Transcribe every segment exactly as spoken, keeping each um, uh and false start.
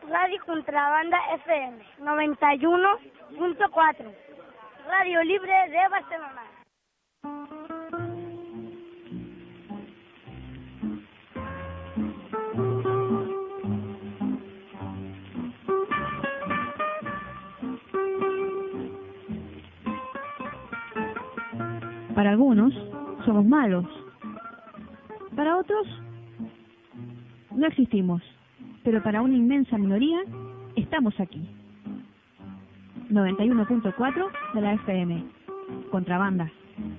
Radio Contrabanda F M noventa y uno punto cuatro, Radio Libre de Barcelona. Para algunos somos malos, para otros no existimos, pero para una inmensa minoría estamos aquí. noventa y uno punto cuatro de la F M, Contrabanda.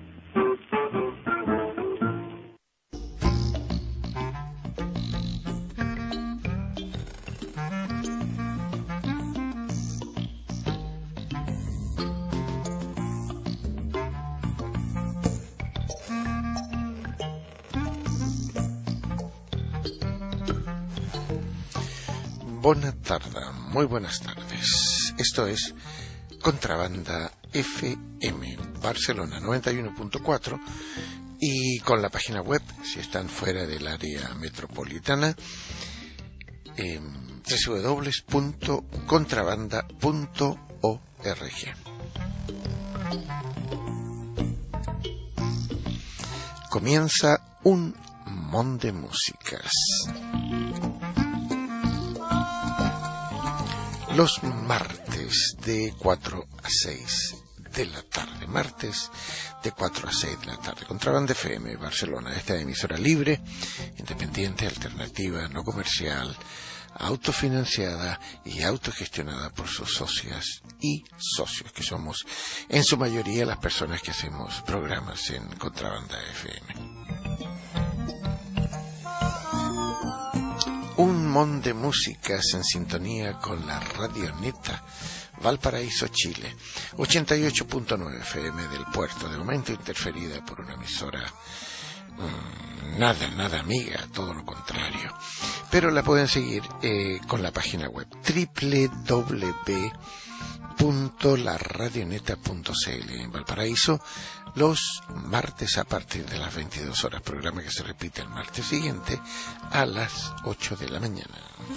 Buenas tardes, muy buenas tardes. Esto es Contrabanda F M, Barcelona noventa y uno punto cuatro, y con la página web, si están fuera del área metropolitana, eh, doble u doble u doble u punto contrabanda punto org. Comienza un mon de músicas. Los martes de cuatro a seis de la tarde, martes de cuatro a seis de la tarde, Contrabanda F M, Barcelona, esta emisora libre, independiente, alternativa, no comercial, autofinanciada y autogestionada por sus socias y socios, que somos en su mayoría las personas que hacemos programas en Contrabanda F M. Un mon de músicas en sintonía con la Radioneta, Valparaíso, Chile, ochenta y ocho punto nueve F M del puerto, de momento interferida por una emisora mmm, nada, nada amiga, todo lo contrario. Pero la pueden seguir eh, con la página web doble u doble u doble u punto la radioneta punto c l en Valparaíso, los martes a partir de las veintidós horas, programa que se repite el martes siguiente a las ocho de la mañana.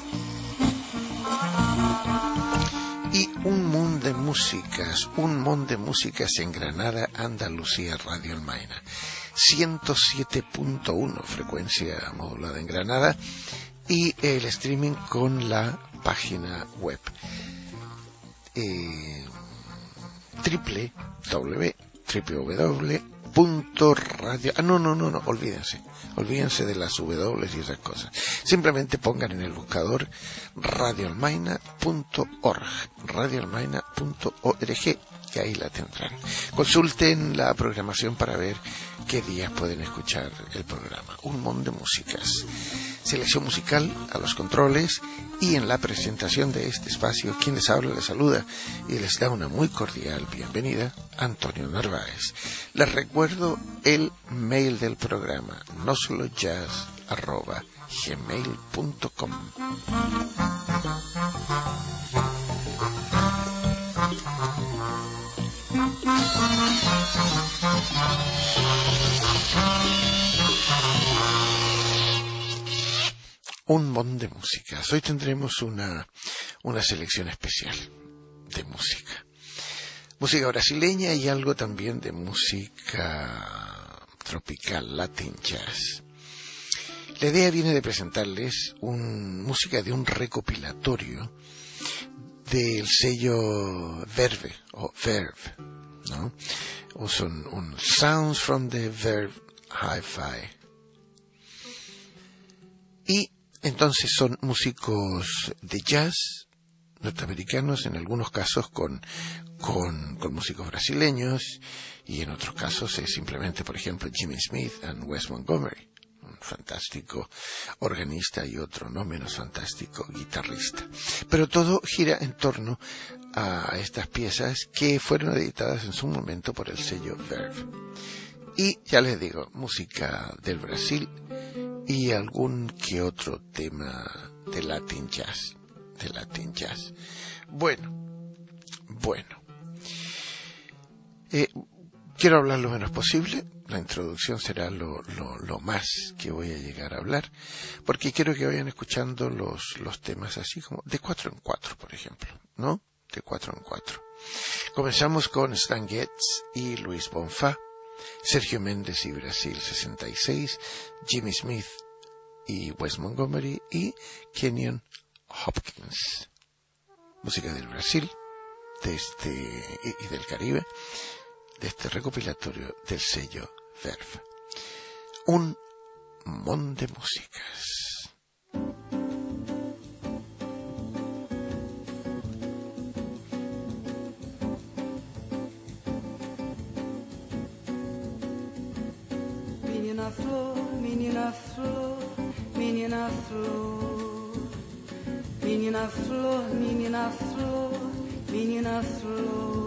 Y un mon de músicas, un mon de músicas en Granada, Andalucía, Radio Almaina, ciento siete punto uno, frecuencia modulada en Granada, y el streaming con la página web eh, triple w w w punto radio ah no no no no olvídense olvídense de las W y esas cosas, simplemente pongan en el buscador radio almaina punto org, radio almaina punto org, y ahí la tendrán. Consulten la programación para ver qué días pueden escuchar el programa. Un mon de músicas, selección musical a los controles, y en la presentación de este espacio, quien les habla, les saluda y les da una muy cordial bienvenida, Antonio Narváez. Les recuerdo el mail del programa, no solo jazz arroba gmail punto com. Un mon de músicas. Hoy tendremos una, una selección especial de música. Música brasileña y algo también de música tropical, Latin jazz. La idea viene de presentarles un, música de un recopilatorio del sello Verve, o Verve, ¿no? O son un Sounds from the Verve Hi-Fi. Y entonces son músicos de jazz norteamericanos, en algunos casos con, con, con músicos brasileños, y en otros casos es simplemente, por ejemplo, Jimmy Smith and Wes Montgomery, un fantástico organista y otro no menos fantástico guitarrista. Pero todo gira en torno a estas piezas que fueron editadas en su momento por el sello Verve. Y ya les digo, música del Brasil y algún que otro tema de Latin jazz, de Latin jazz. Bueno, bueno. Eh, quiero hablar lo menos posible. La introducción será lo, lo, lo más que voy a llegar a hablar, porque quiero que vayan escuchando los, los temas así como de cuatro en cuatro, por ejemplo, ¿no? De cuatro en cuatro. Comenzamos con Stan Getz y Luis Bonfá, Sergio Méndez y Brasil sesenta y seis, Jimmy Smith y Wes Montgomery y Kenyon Hopkins. Música del Brasil, de este, y, y del Caribe, de este recopilatorio del sello Verve. Un mon de músicas. Menina flor, menina flor, menina flor, menina flor, menina flor, menina flor.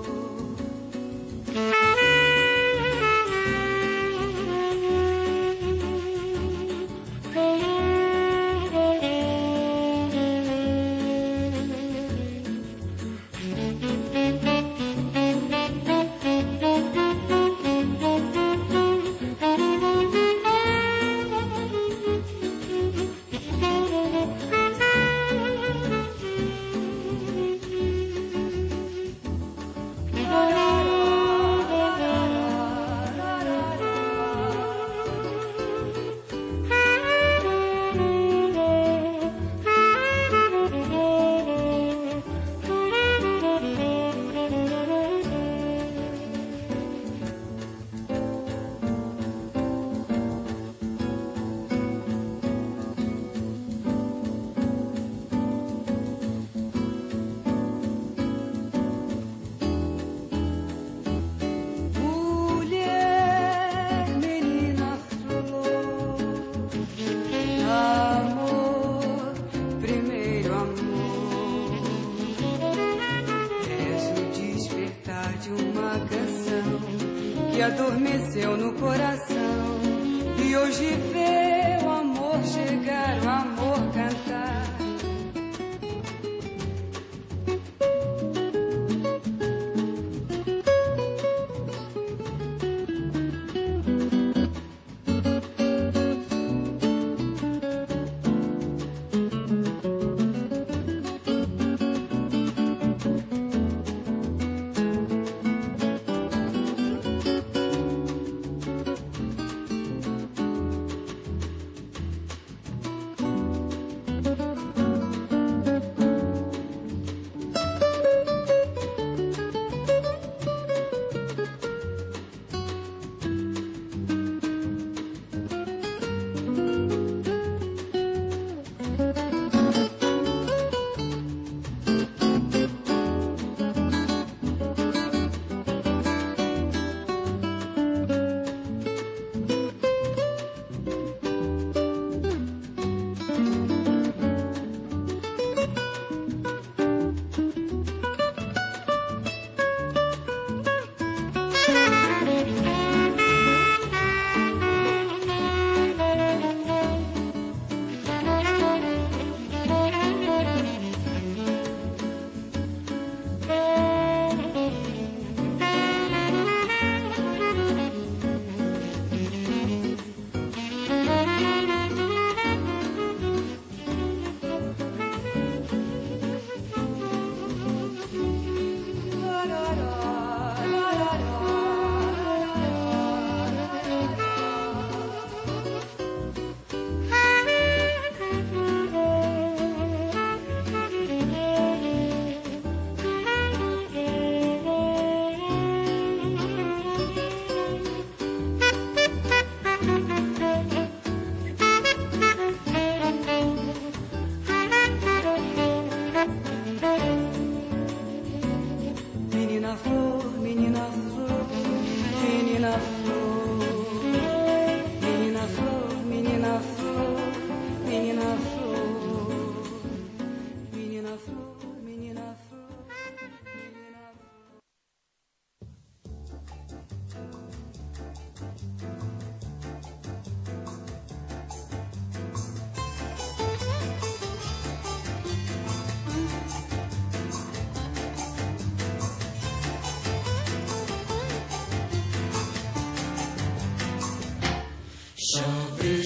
Adormeceu no coração e hoje vê o amor chegar, o amor cantar.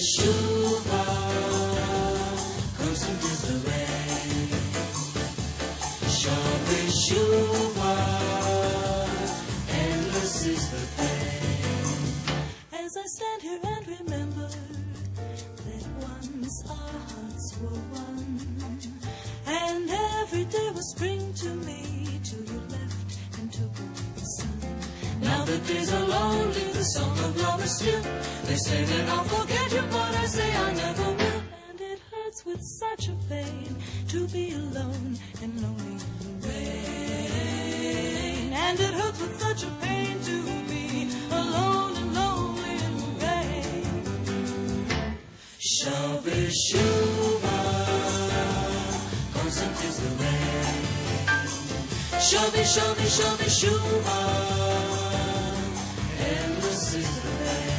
Shuba, constant is the rain. Shabby Shuba, endless is the pain. As I stand here and remember that once our hearts were one, and every day was spring to me till you left and took away the sun. Now the days are lonely, the song of love is still. They say that I'll forget you, but I say I never will. And it hurts with such a pain to be alone and lonely in the rain. And it hurts with such a pain to be alone and lonely in the rain. Shabby Shuba, constant is the rain. Shabby, shabby, shabby Shuba, endless is the rain.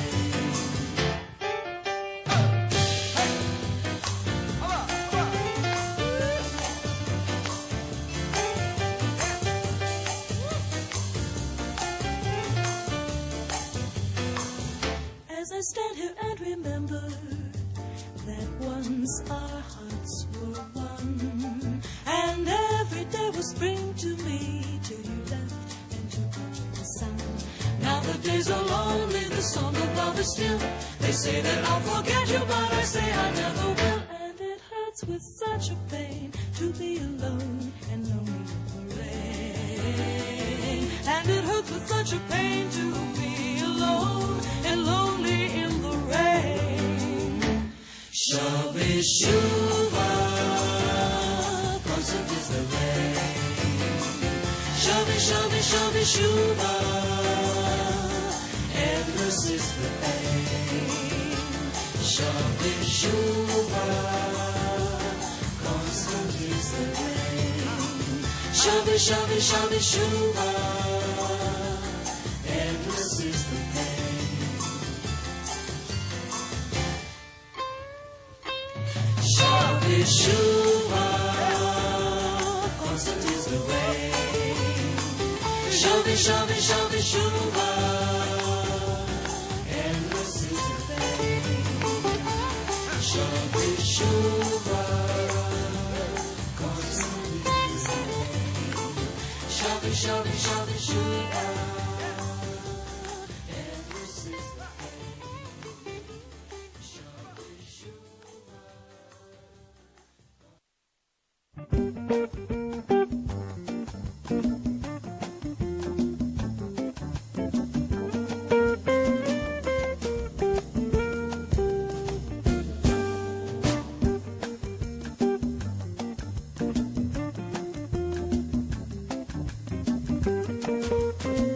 As I stand here and remember that once our hearts were one, and every day was spring to me till you left and took away the sun. Now the days are lonely, the song of love is still. They say that I'll forget you, but I say I never will. And it hurts with such a pain to be alone and lonely in the rain. And it hurts with such a pain to be alone and lonely in the rain. Shabby Shuba, constant is the rain. Shabby, shabby, shabby Shuba, endless is the pain. Shabby Shuba, constant is the rain. Shabby, shabby, shabby Shuba, endless is the pain. Shabby Shuba, constant is the rain. Shabby, shabby, shabby Shuba, endless is the pain. Shabby Shuba, constant is the rain. Shabby, shabby, shabby Shuba, endless is the pain. Shabby Shuba. Thank you.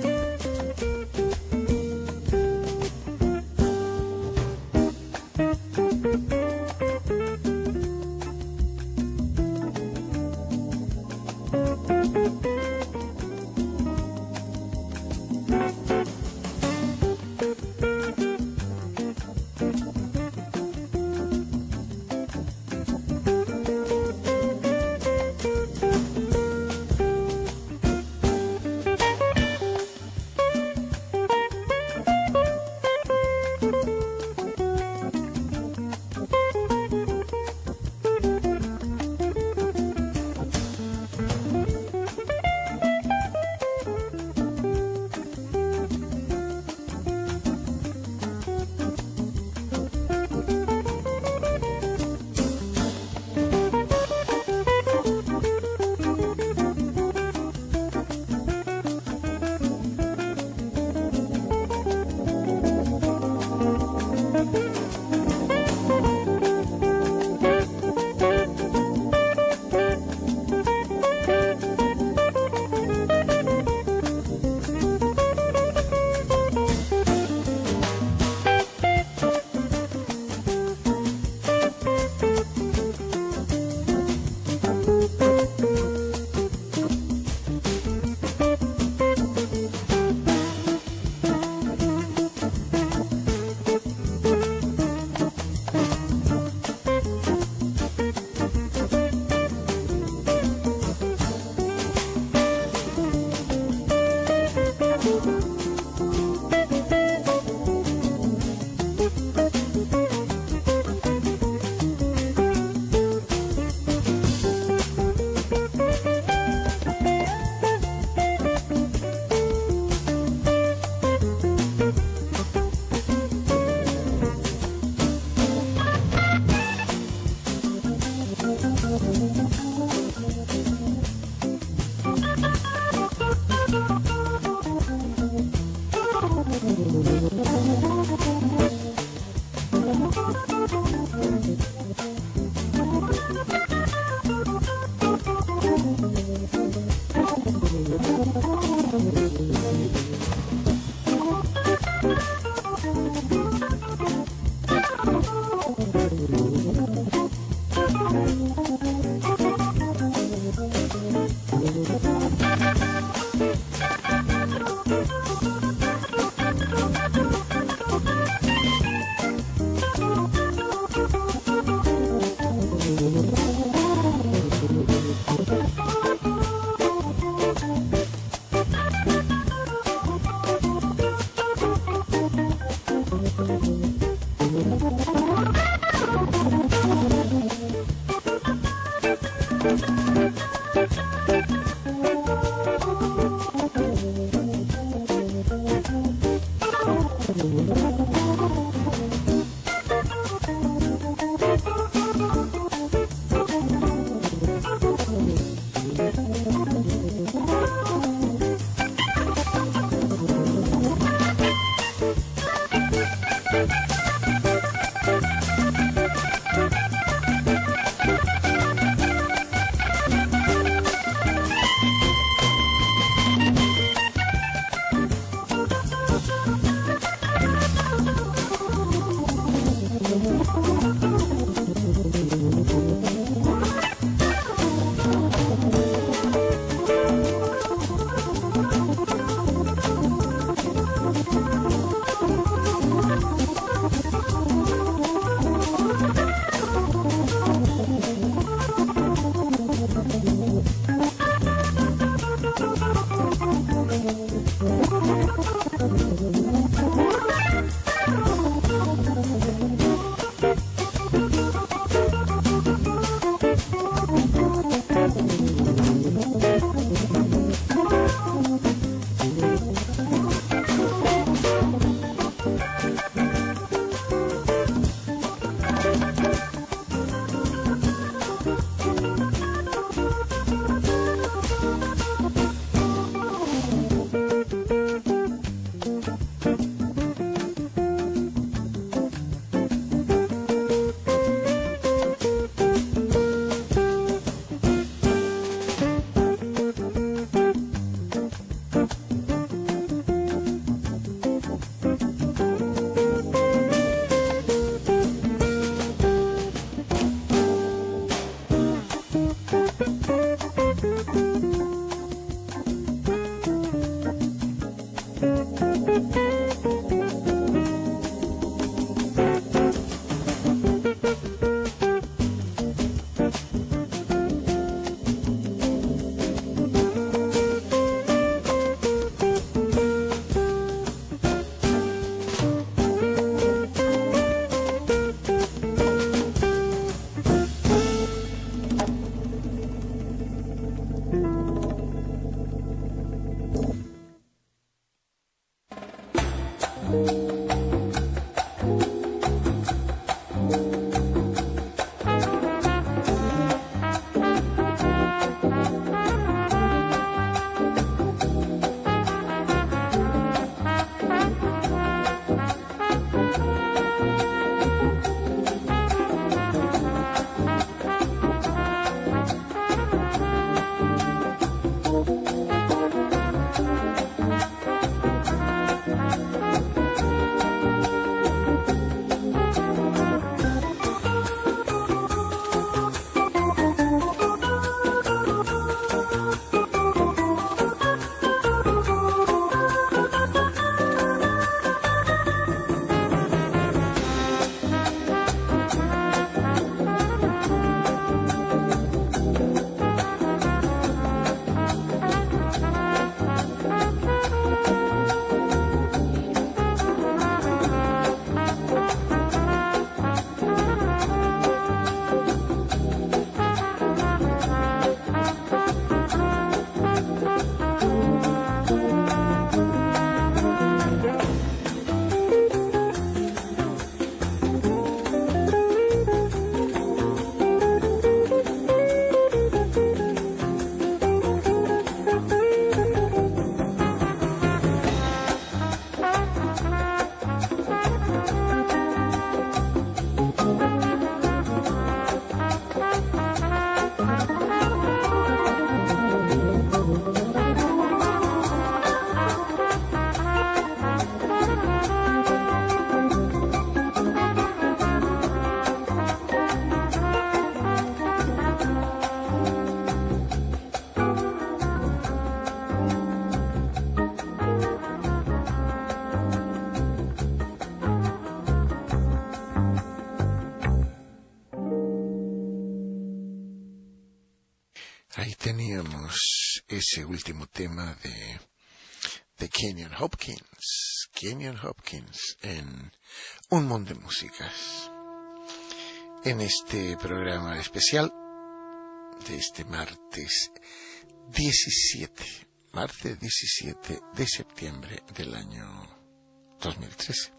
Ahí teníamos ese último tema de, de Kenyon Hopkins, Kenyon Hopkins en Un Mundo de Músicas. En este programa especial de este martes diecisiete, martes diecisiete de septiembre del año dos mil trece.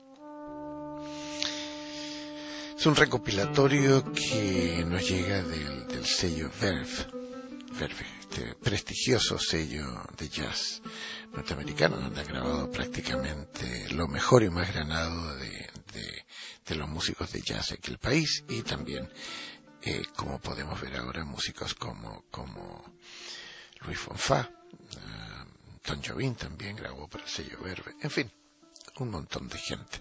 Es un recopilatorio que nos llega del, del sello Verve. Verve, este prestigioso sello de jazz norteamericano, donde han grabado prácticamente lo mejor y más granado de, de, de los músicos de jazz de aquel país, y también, eh, como podemos ver ahora, músicos como, como Louis Fonfa, uh, Tom Jobim también grabó para el sello Verve, en fin, un montón de gente.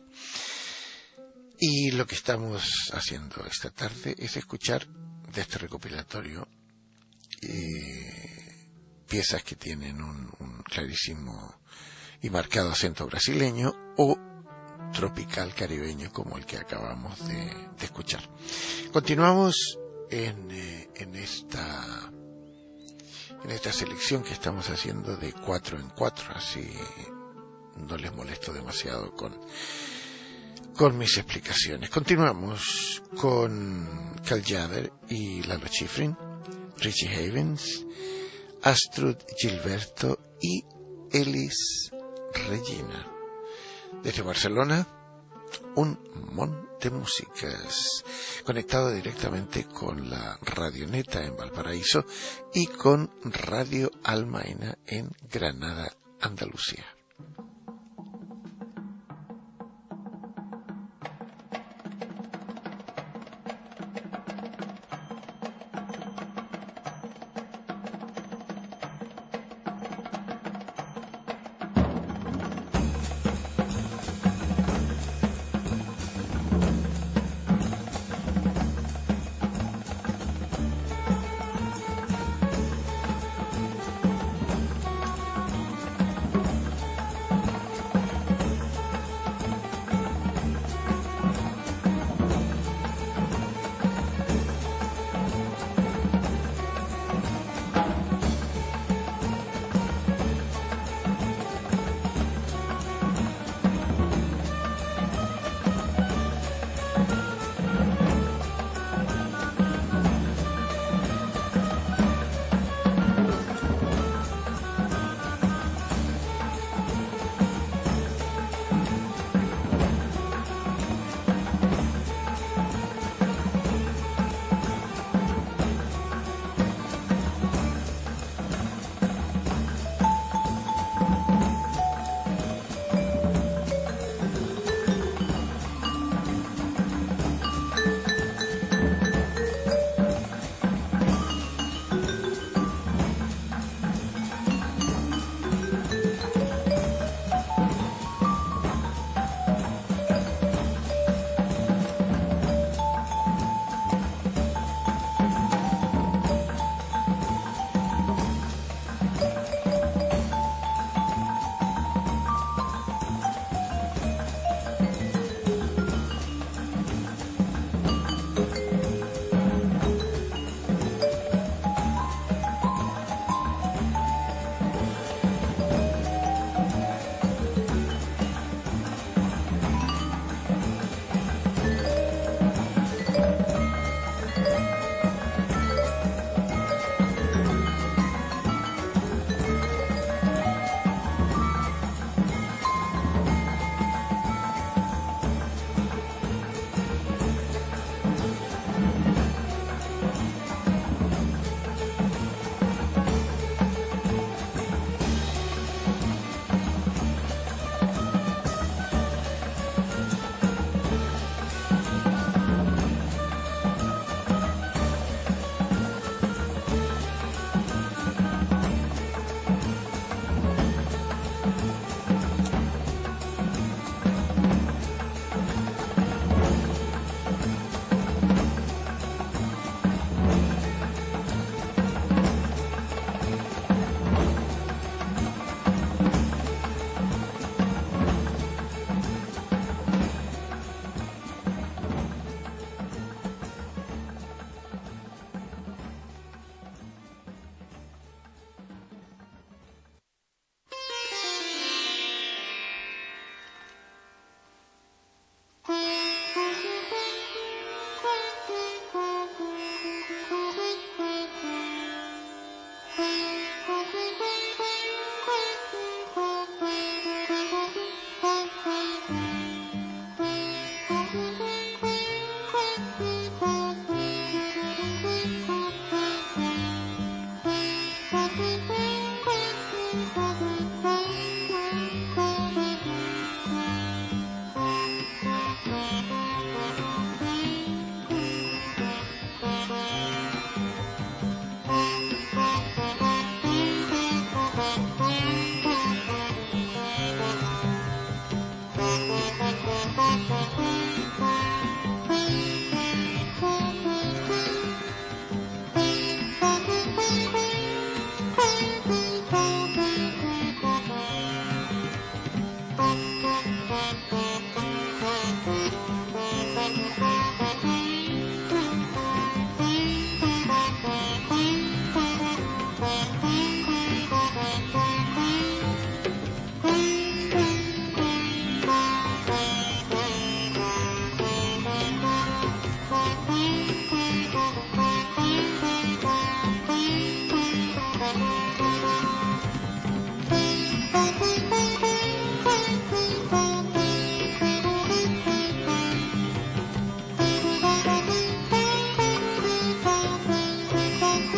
Y lo que estamos haciendo esta tarde es escuchar de este recopilatorio Eh, piezas que tienen un, un clarísimo y marcado acento brasileño o tropical caribeño, como el que acabamos de, de escuchar. Continuamos en, eh, en esta en esta selección que estamos haciendo de cuatro en cuatro, así no les molesto demasiado con con mis explicaciones. Continuamos con Cal Tjader y Lalo Schifrin, Richie Havens, Astrud Gilberto y Elis Regina. Desde Barcelona, un montón de músicas, conectado directamente con la Radioneta en Valparaíso y con Radio Almaina en Granada, Andalucía.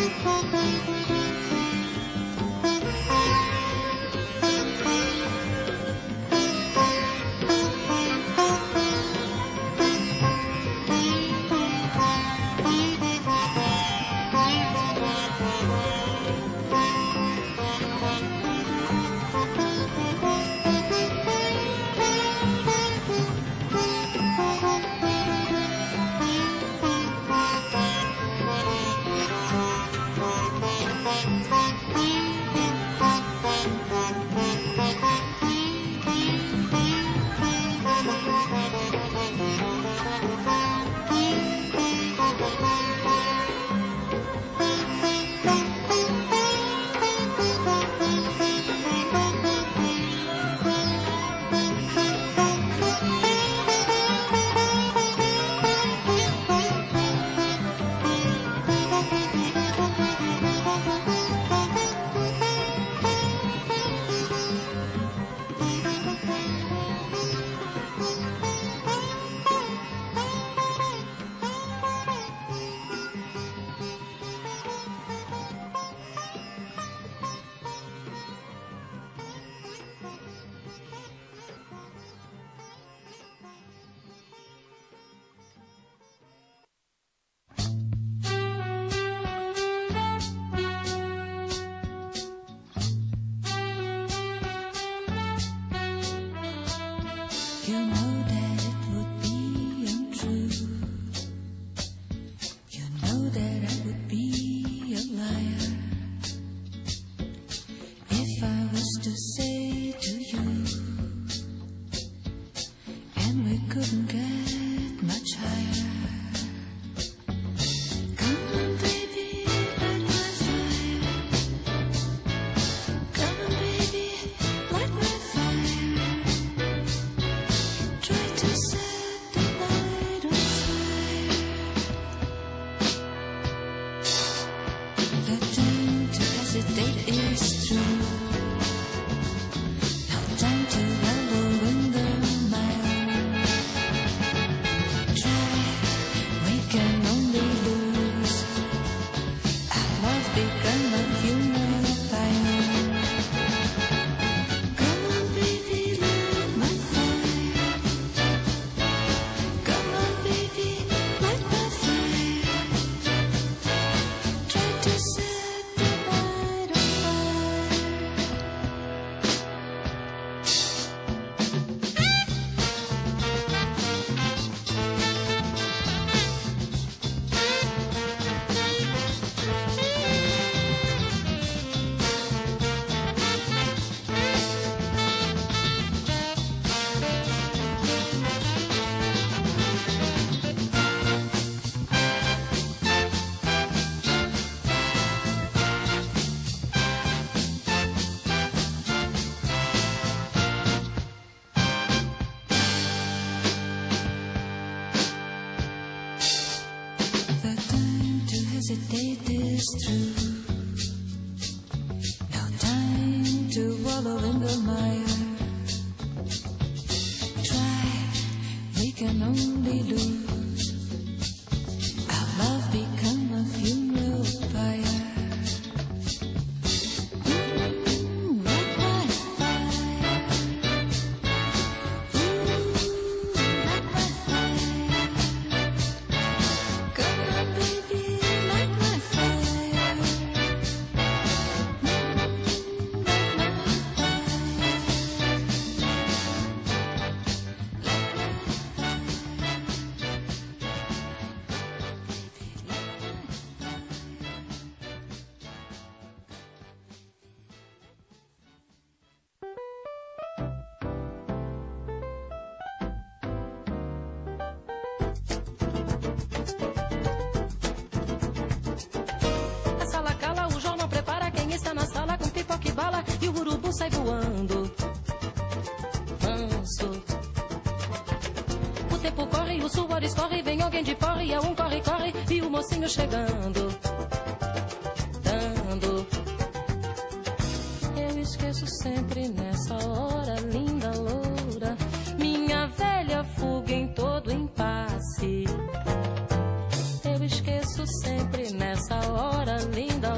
Sai voando, manso. O tempo corre, o suor escorre, vem alguém de fora e é um corre, corre, e o mocinho chegando, dando. Eu esqueço sempre nessa hora, linda loura, minha velha fuga em todo impasse. Eu esqueço sempre nessa hora, linda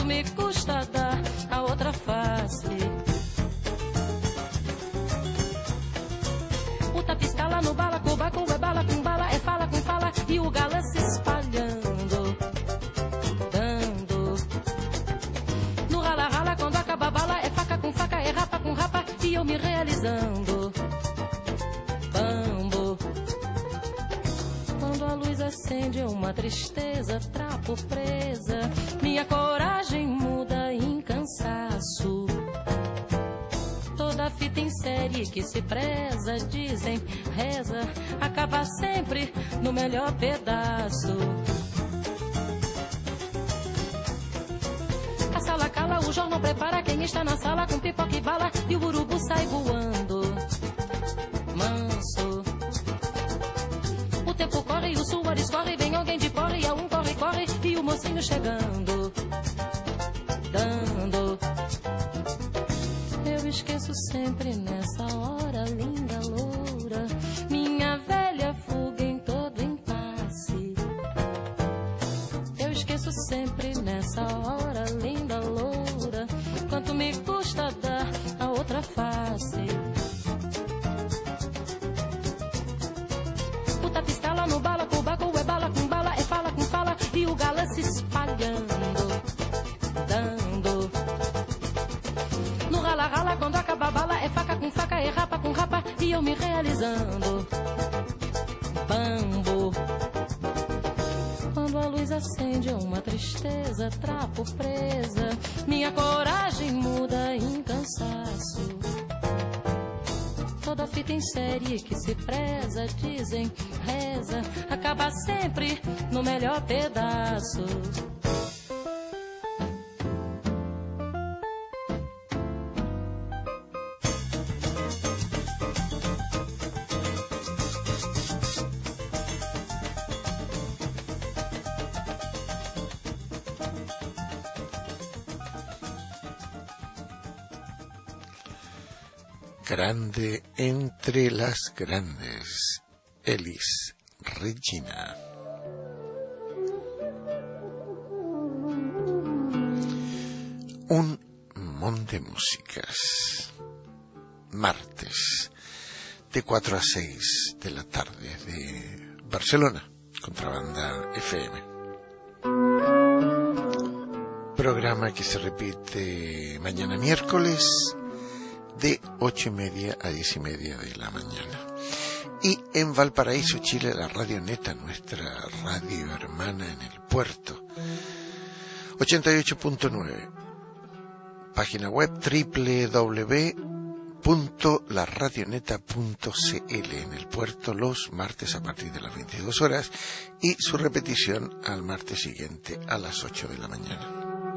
me custa dar a outra face. O tapiscala no bala, cobaco, é bala com bala, é fala com fala, e o galã se espalhando, dando. No rala, rala, quando acaba a bala, é faca com faca, é rapa com rapa, e eu me realizando, bambo. Quando a luz acende uma tristeza, trapo presa, minha coragem muda em cansaço. Toda fita em série que se preza, dizem, reza, acaba sempre no melhor pedaço. A sala cala, o jornal prepara, quem está na sala com pipoca e bala, e o urubu sai voando, manso. O tempo corre, o suor escorre, vem alguém de fora e a um corre, corre, e o mocinho chegando, dando. Eu esqueço sempre nessa hora, linda loura, minha velha fuga em todo impasse. Eu esqueço sempre nessa hora, linda loura, quanto me custa dar a outra face. O tapiscala no bala, cobaco, é bala com bala, é fala com fala, e o galã se espalhando, dando. No rala, rala, quando acaba a bala, é faca com faca, é rapa com rapa, e eu me realizando, bambo. Quando a luz acende uma tristeza, trapo presa, minha coragem muda em cansaço. Toda fita em série que se preza, dizem, reza, acaba sempre no melhor pedaço. Grande entre las grandes, Elis Regina. Un mon de músicas. Martes, de cuatro a seis de la tarde de Barcelona, Contrabanda F M. Programa que se repite mañana miércoles, de ocho y media a diez y media de la mañana. Y en Valparaíso, Chile, la Radio Neta, nuestra radio hermana en el puerto, ochenta y ocho punto nueve. Página web doble u doble u doble u punto la radioneta punto c l en el puerto los martes a partir de las veintidós horas y su repetición al martes siguiente a las ocho de la mañana.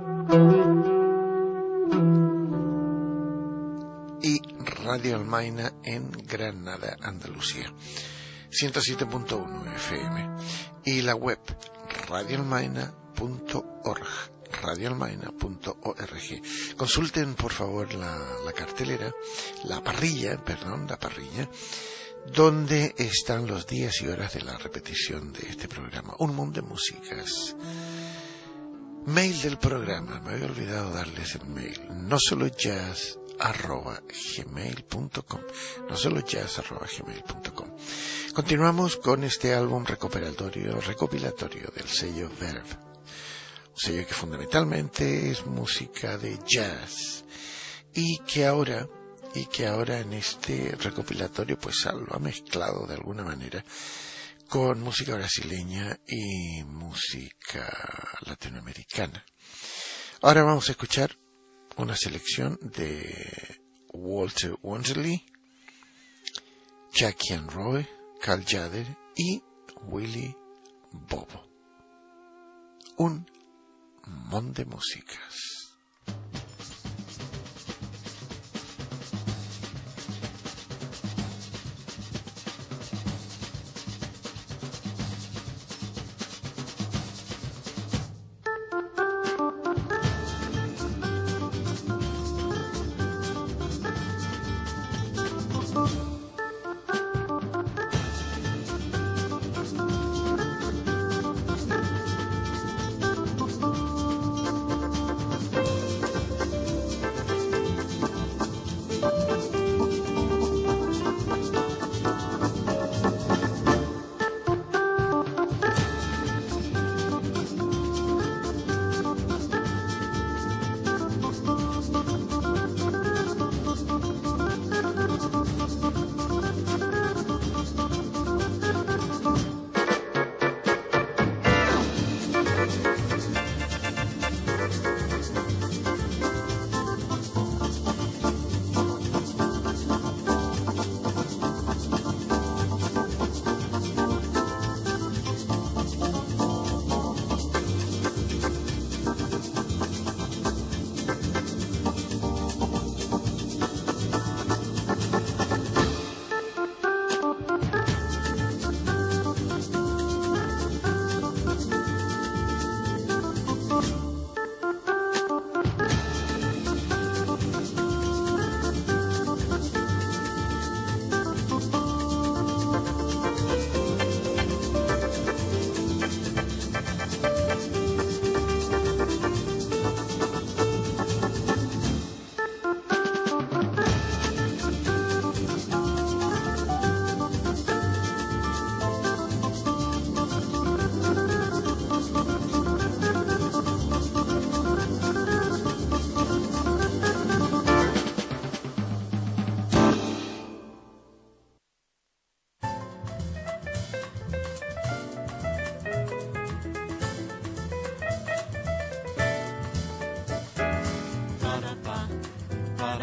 Y Radio Almaina en Granada, Andalucía, ciento siete punto uno F M, y la web radio almaina punto org, radio almaina punto org. Consulten por favor la, la cartelera, la parrilla, perdón, la parrilla, donde están los días y horas de la repetición de este programa. Un mundo de músicas. Mail del programa, me había olvidado darles el mail, no solo jazz arroba gmail punto com, no solo jazz arroba gmail punto com. Continuamos con este álbum recopilatorio recopilatorio del sello Verve, un sello que fundamentalmente es música de jazz y que ahora y que ahora en este recopilatorio pues lo ha mezclado de alguna manera con música brasileña y música latinoamericana. Ahora vamos a escuchar una selección de Walter Wansley, Jackie and Roy, Carl Jader y Willy Bobo. Un mon de músicas.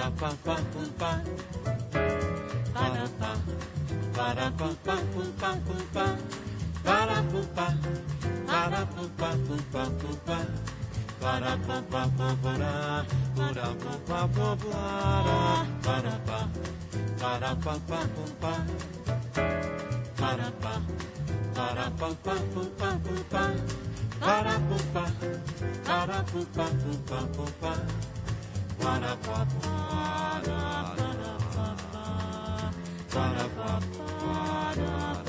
para pa pa pum pa, para pa, para pa pa pum pa pum pa, para pum pa, para pum pa pum pa pum pa, para pa pa pa para, para pa pa pa para, para pa, para pa pa pum pa, para pa, para pa pa pum pa pum pa, para pum pa, para pum pa pum pa pum pa. Para pa para para pa para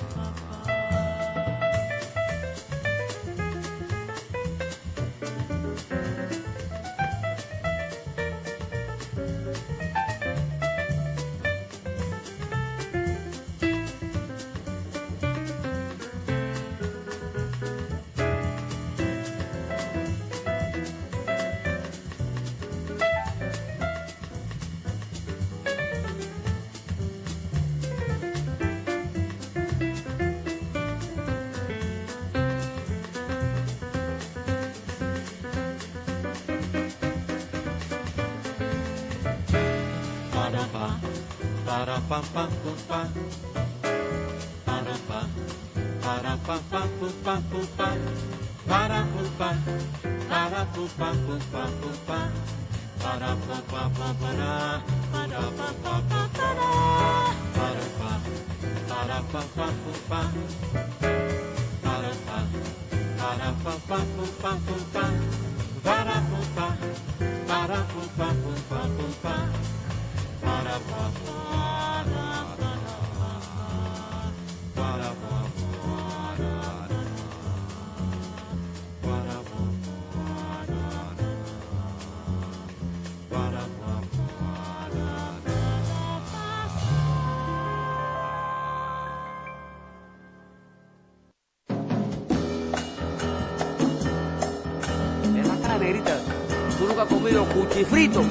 para pa pa pum pa, para pa, para pa pa pum pa pum pa, para pum pa, para pum pa pum pa pum pa, para pa pa pa para, para pa pa pa para, para pa, para pa pa pum pa, para pa, para pa pa pum pa pum pa, para pum pa, para pum pa pum pa pum pa. Para pa para para para para Ven acá, negrita, tú nunca has comido cuchifrito.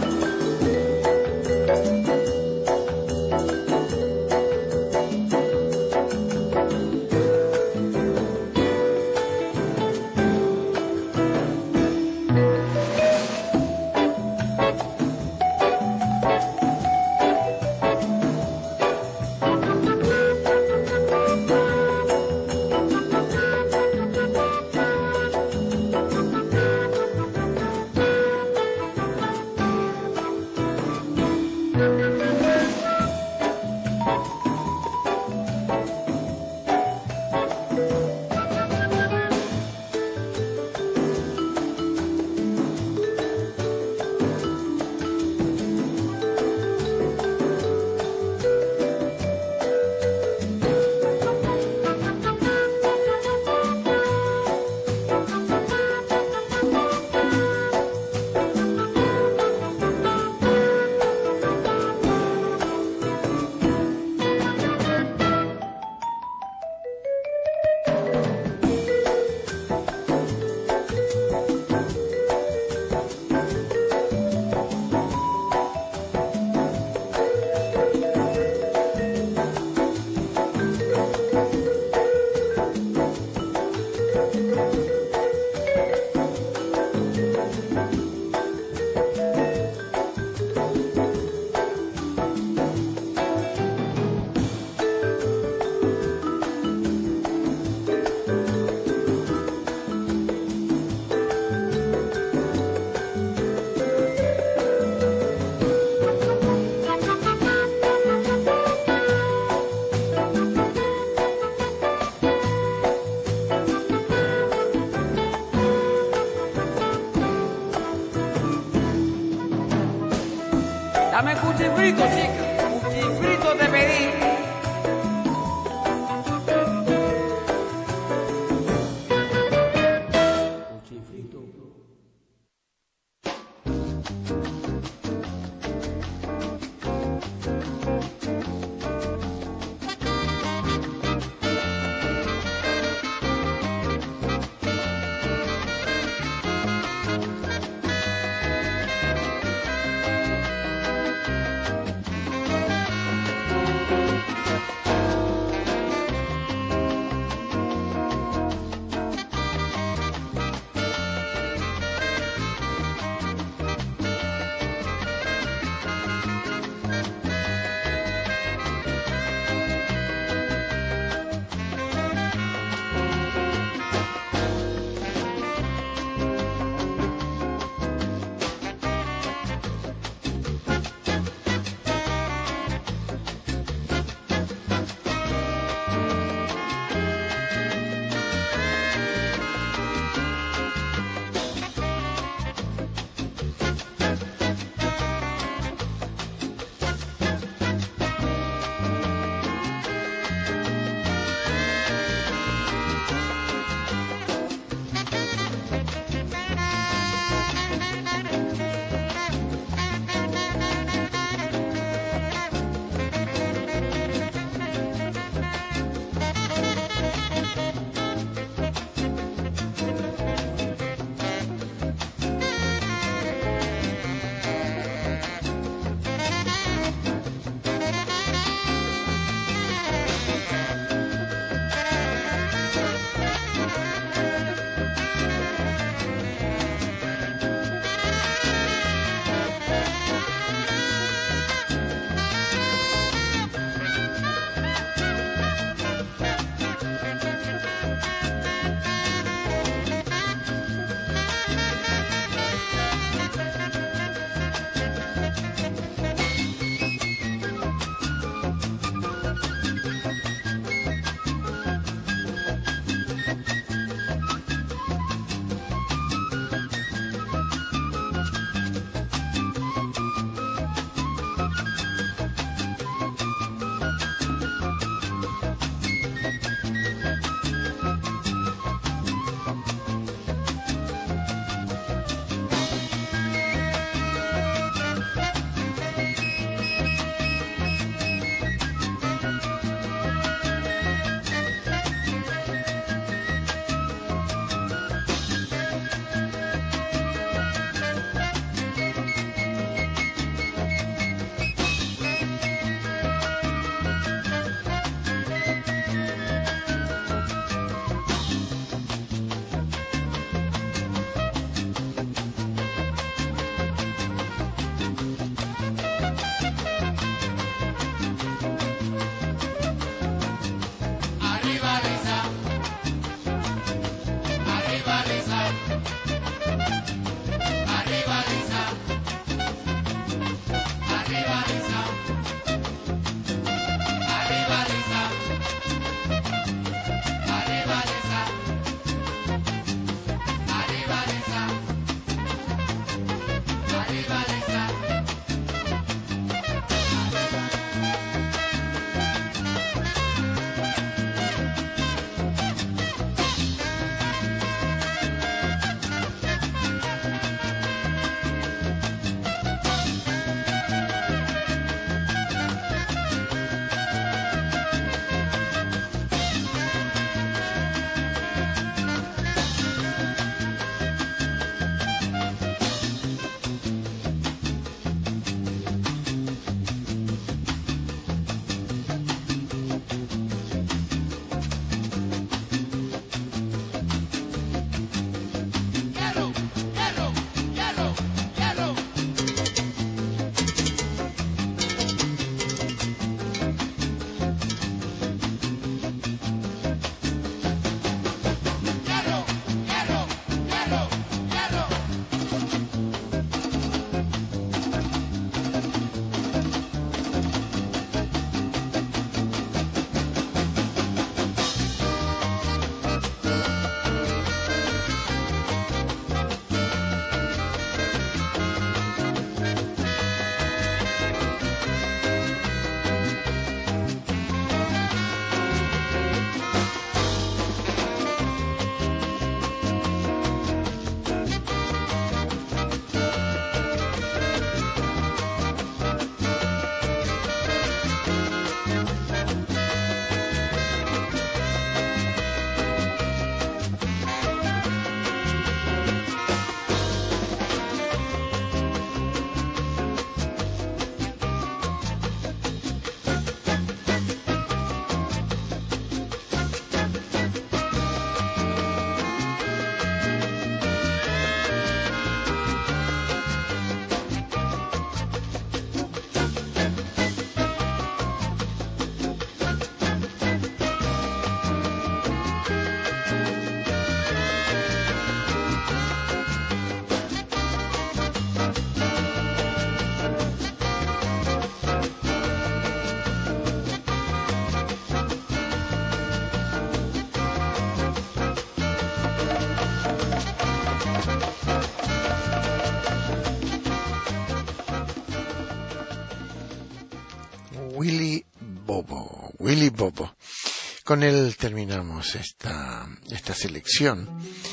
Dame cuchifrito, chica. Cuchifrito te pedí. Cuchifrito. Willy Bobo. Con él terminamos esta, esta selección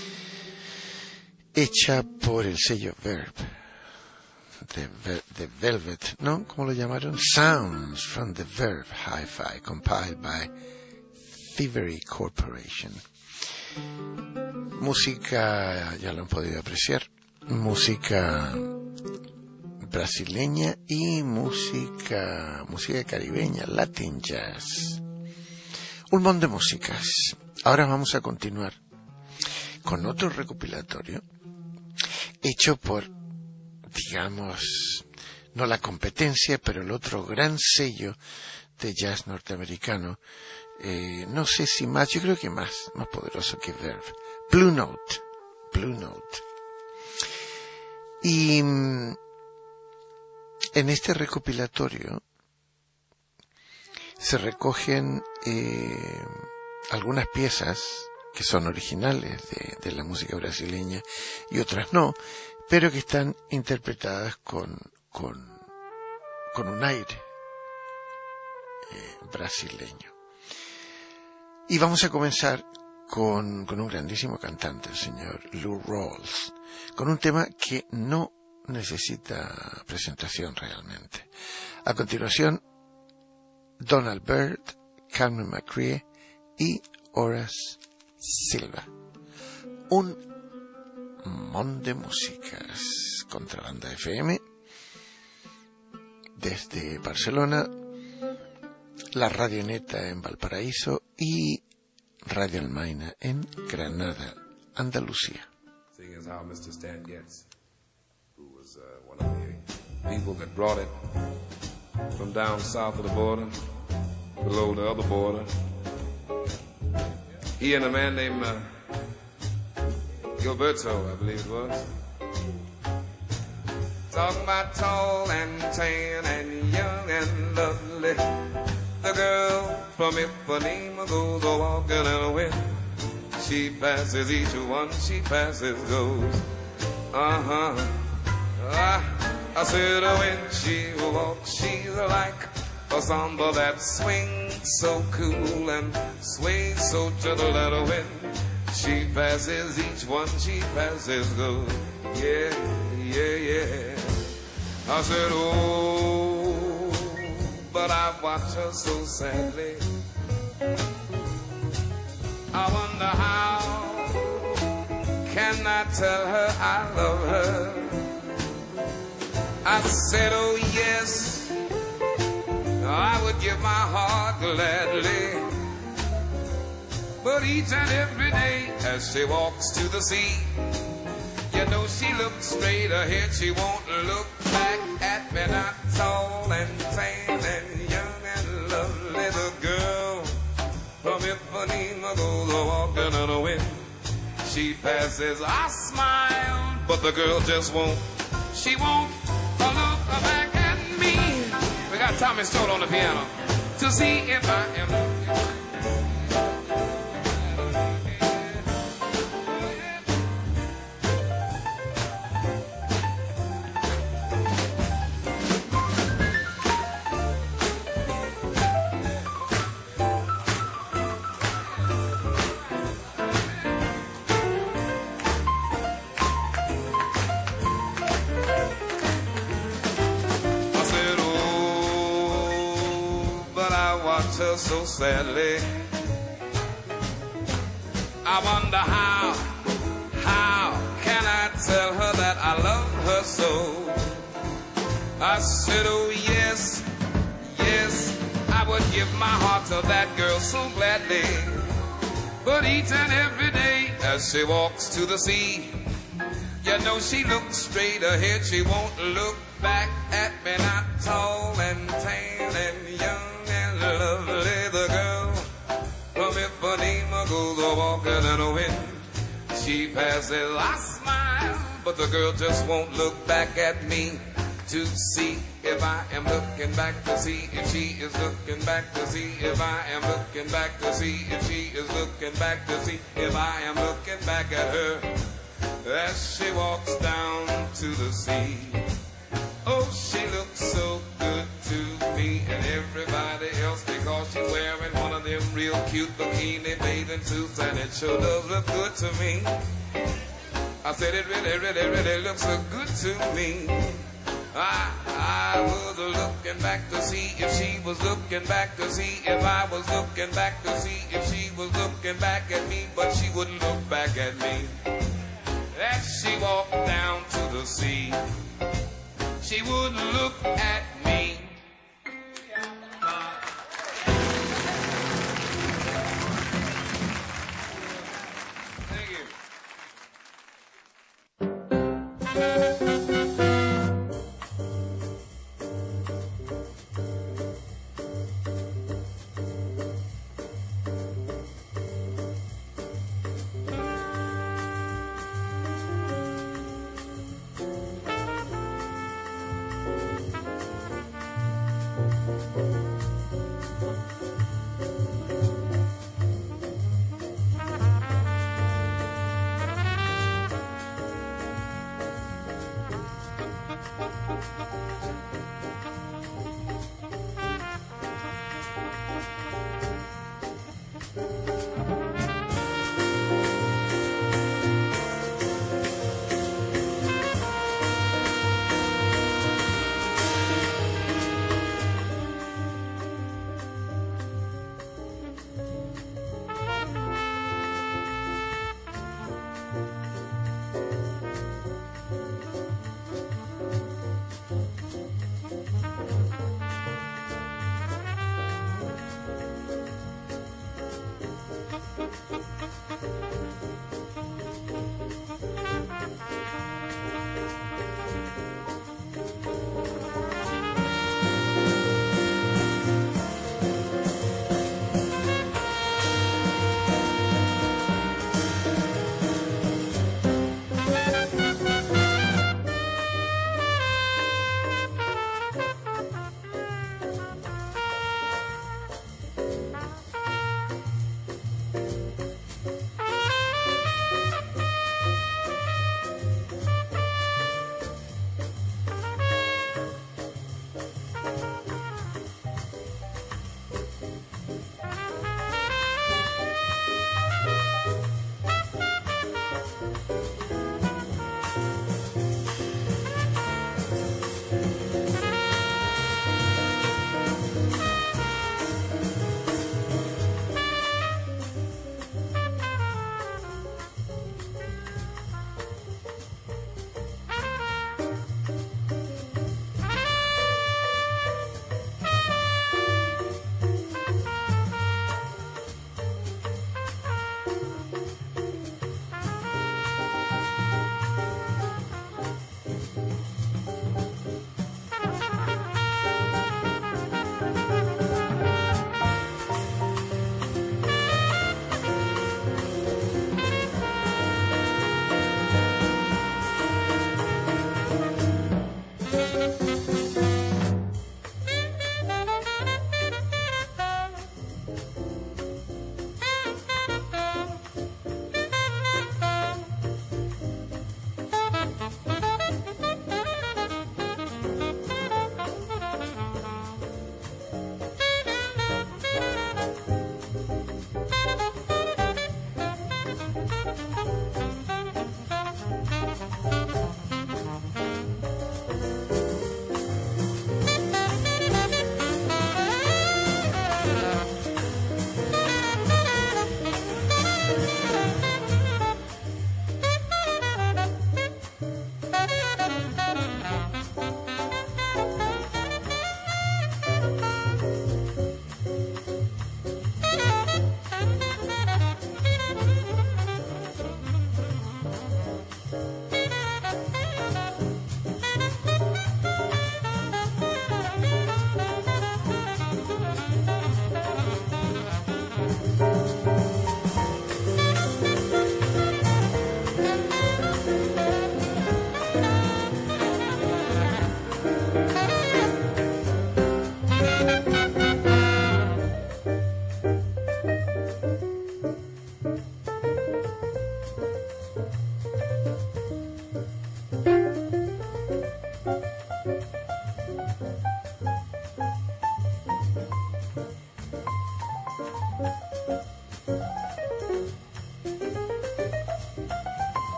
hecha por el sello Verve, de, de Velvet, ¿no? ¿Cómo lo llamaron? Sounds from the Verve Hi-Fi, compiled by Thievery Corporation. Música, ya lo han podido apreciar, música brasileña y música, música caribeña, Latin Jazz. Un montón de músicas. Ahora vamos a continuar con otro recopilatorio hecho por, digamos, no la competencia, pero el otro gran sello de jazz norteamericano. Eh, no sé si más, yo creo que más, más poderoso que Verve. Blue Note. Blue Note. Y en este recopilatorio se recogen eh, algunas piezas que son originales de, de la música brasileña y otras no, pero que están interpretadas con con, con un aire eh, brasileño. Y vamos a comenzar con, con un grandísimo cantante, el señor Lou Rawls, con un tema que no necesita presentación realmente. A continuación, Donald Byrd, Carmen McRae y Horace Silva. Un montón de músicas. Contrabanda F M desde Barcelona, la Radioneta en Valparaíso y Radio Almaina en Granada, Andalucía. Seeing as how Mister Stan Getz, who was uh, one of the people that brought it from down south of the border, below the other border. He and a man named uh, Gilberto, I believe it was. Talking about tall and tan and young and lovely. The girl from Ipanema goes a walking in a wind. She passes each one, she passes goes. Uh-huh. I, I said uh, when she walks, she's like a samba that swings so cool and sways so gentle that a wind. She passes each one, she passes goes. Yeah, yeah, yeah. I said, oh, but I watch her so sadly. I wonder how can I tell her I love her. I said, oh yes, I would give my heart gladly. But each and every day as she walks to the sea, you know she looks straight ahead, she won't look back at me. Not tall and tan and young and lovely. The girl from Ipanema goes a walking in the wind. She passes, I smile, but the girl just won't. She won't look back at me. We got Tommy Stoll on the piano to see if I am. Her so sadly. I wonder how, how can I tell her that I love her so? I said, oh yes, yes, I would give my heart to that girl so gladly. But each and every day as she walks to the sea, you know she looks straight ahead, she won't look back at me. Not tall and tan and young and lovely. The girl from Ipanema goes a walking in the wind. She passes, I smile, but the girl just won't look back at me to see if I am looking back to see if she is looking back to see if I am looking back to see if she is looking back to see if I am looking back at her as she walks down to the sea. Oh, she looks so good to me and everybody else because she's wearing tooth, and it sure does look good to me. I said it really, really, really looks so good to me. I, I was looking back to see if she was looking back to see if I was looking back to see if she was looking back at me, but she wouldn't look back at me. As she walked down to the sea, she wouldn't look at me. Thank you.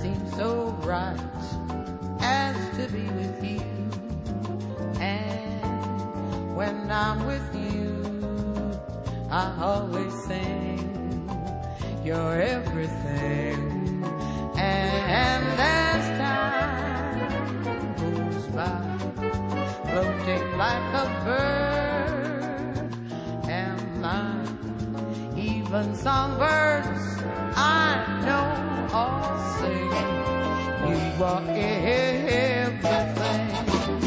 seems so right as to be with you. And when I'm with you, I always sing, you're everything. And as time goes by, floating like a bird, am I? Even songbirds I know all sing, you are everything.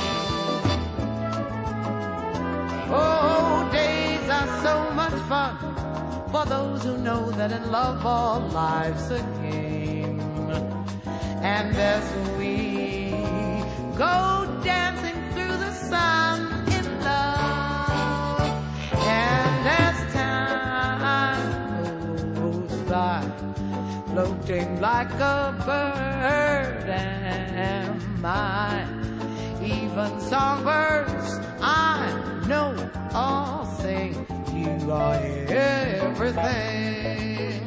Oh, days are so much fun for those who know that in love all life's a game. And as we go dancing through the sun in love, and as time goes by, floating like a bird am I. Even songbirds I know all say you are everything.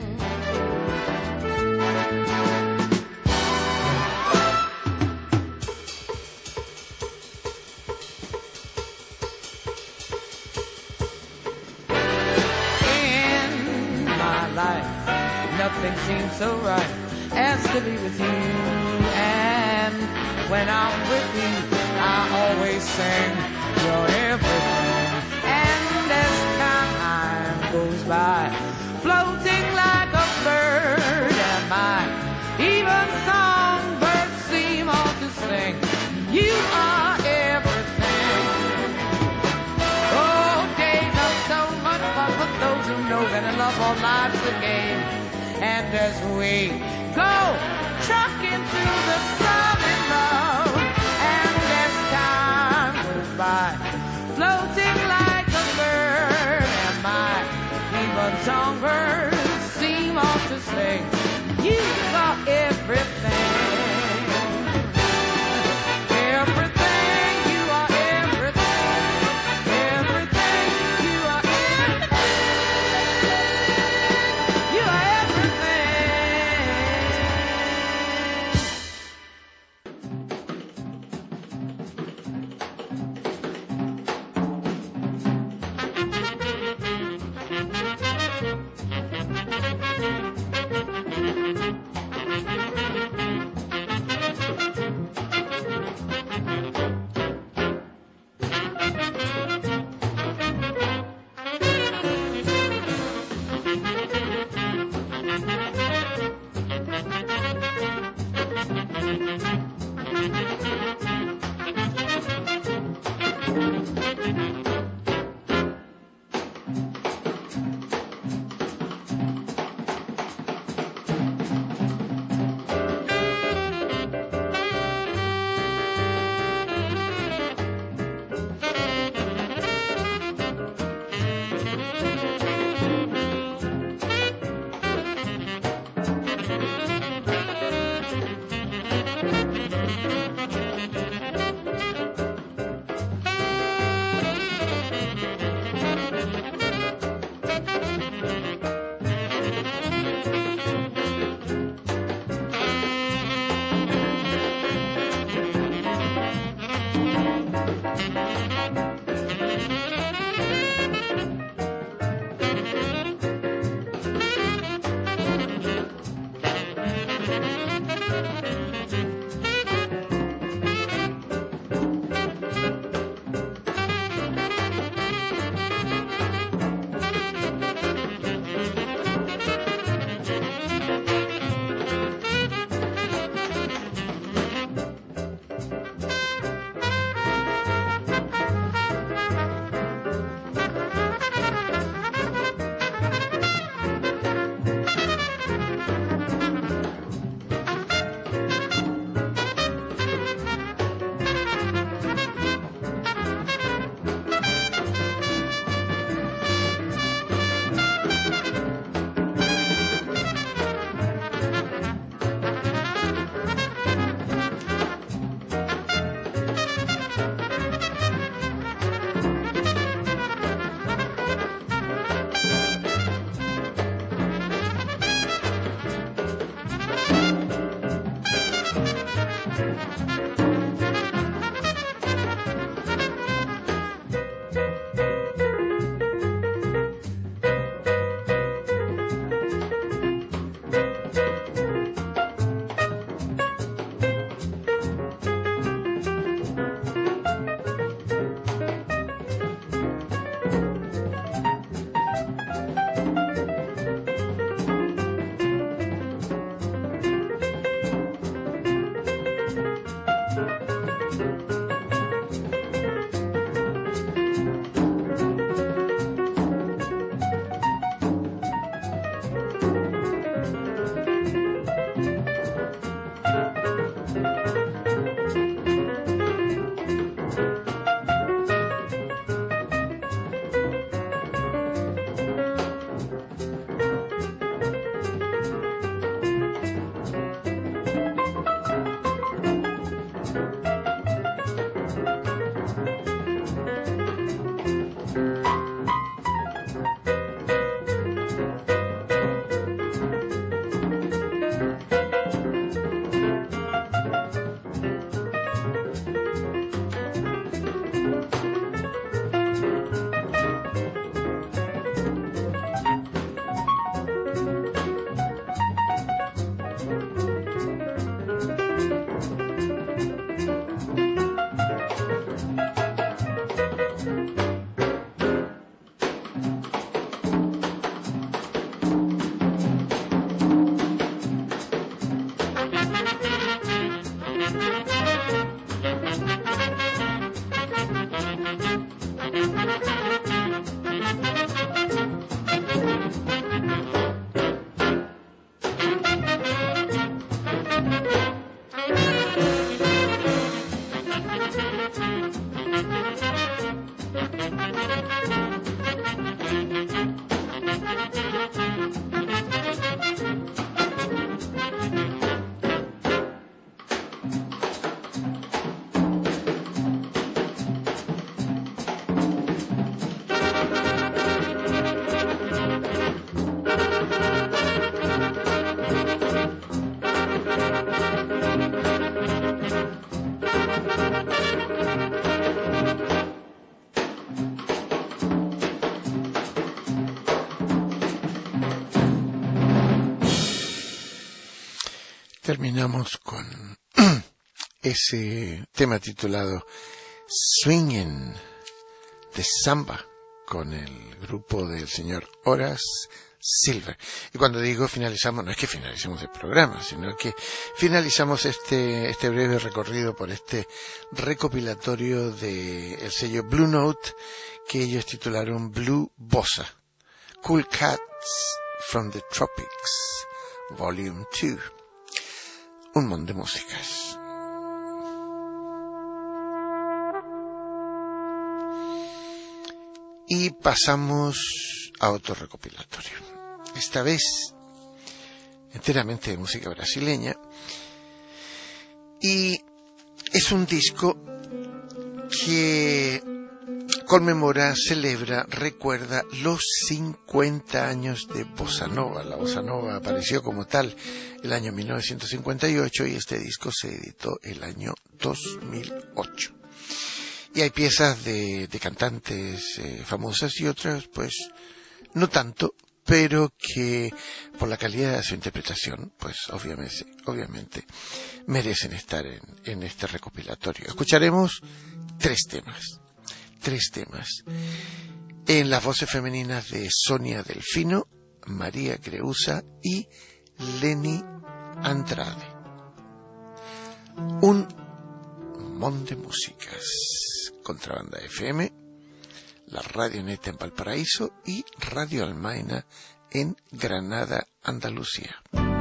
In my life, nothing seems so right as to be with you. And when I'm with you, I always sing, you're everything. And as time goes by, floating like a bird am I. Even songbirds seem all to sing, you are everything. Oh, days are so much fun for those who know that in love all life's a game. And as we go trucking through the sun in love, and as time goes by, floating like a bird am I. Even songbirds seem all to sing, you are everything. Everything, you are everything. Everything, you are everything. You are everything. Terminamos con ese tema titulado Swingin' de Samba con el grupo del señor Horace Silver. Y cuando digo finalizamos, no es que finalicemos el programa, sino que finalizamos este este breve recorrido por este recopilatorio del sello Blue Note que ellos titularon Blue Bossa, Cool Cats from the Tropics, Volume two. Un montón de músicas. Y pasamos a otro recopilatorio. Esta vez enteramente de música brasileña. Y es un disco que conmemora, celebra, recuerda los cincuenta años de Bossa Nova. La Bossa Nova apareció como tal el año mil novecientos cincuenta y ocho y este disco se editó el año dos mil ocho. Y hay piezas de, de cantantes eh, famosas y otras, pues, no tanto, pero que por la calidad de su interpretación, pues, obviamente, obviamente merecen estar en, en este recopilatorio. Escucharemos tres temas. Tres temas. En las voces femeninas de Sonia Delfino, María Creusa y Lenny Andrade. Un montón de músicas. Contrabanda F M, la Radio Neta en Valparaíso y Radio Almaina en Granada, Andalucía.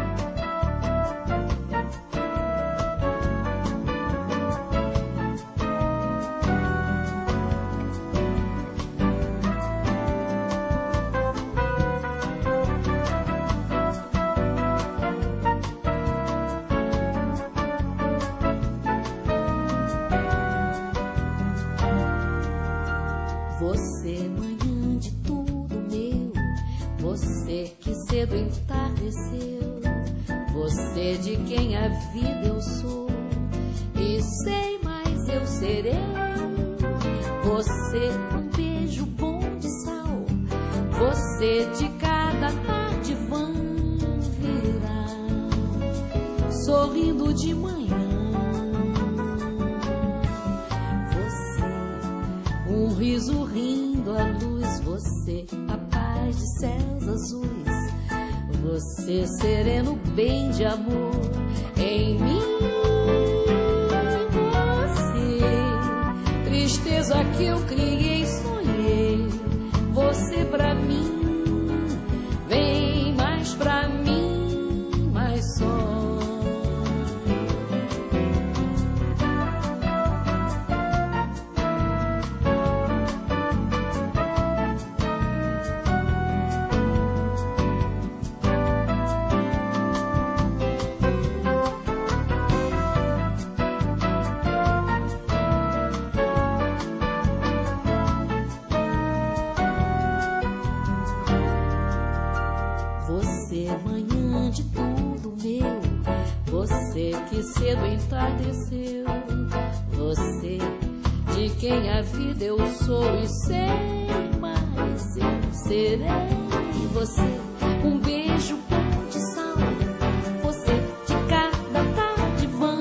Você, manhã de tudo meu, você que cedo entardeceu, você de quem a vida eu sou, e sei mais eu serei. Você, um beijo bom de sal, você de cada tarde vã virar, sorrindo de manhã. Um riso rindo à luz, você, a paz de céus azuis, você sereno bem de amor em mim. Você, tristeza que eu criei, sonhei, você pra mim, vem mais pra mim, mais só. Cedo entardeceu, você de quem a vida eu sou e sei mais eu serei. Você, um beijo bom de sal, você de cada tarde vã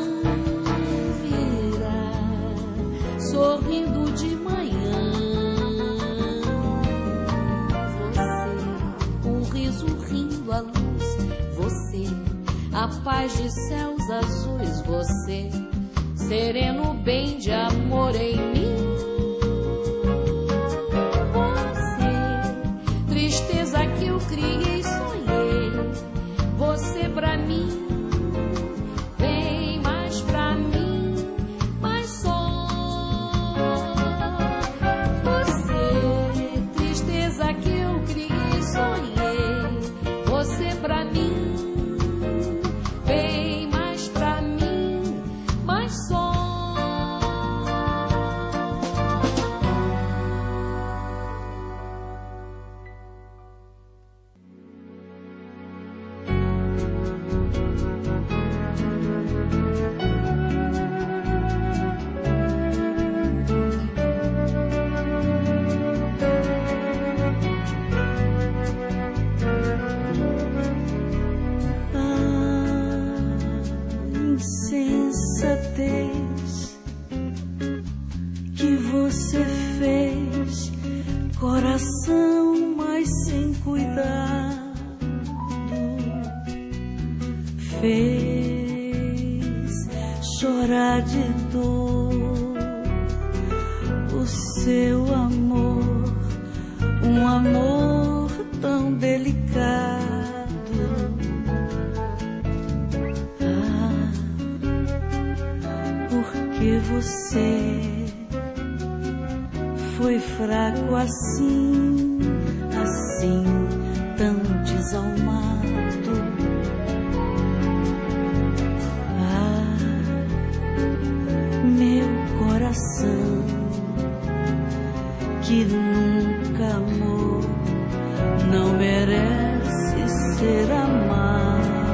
virar, sorrindo de manhã. Você, um riso rindo à luz, você, a paz de céus azuis, você, sereno bem de amor em mim. Você, tristeza que eu criei, sonhei, você pra mim, vem mais pra mim, mais só. Você, tristeza que eu criei, sonhei, você pra mim, vem mais pra mim, mais só. fez chorar de dor. O seu amor, um amor tão delicado. Ah, porque você foi fraco assim, assim, tão desalmado. Ah, meu coração que nunca amou, não merece ser amado.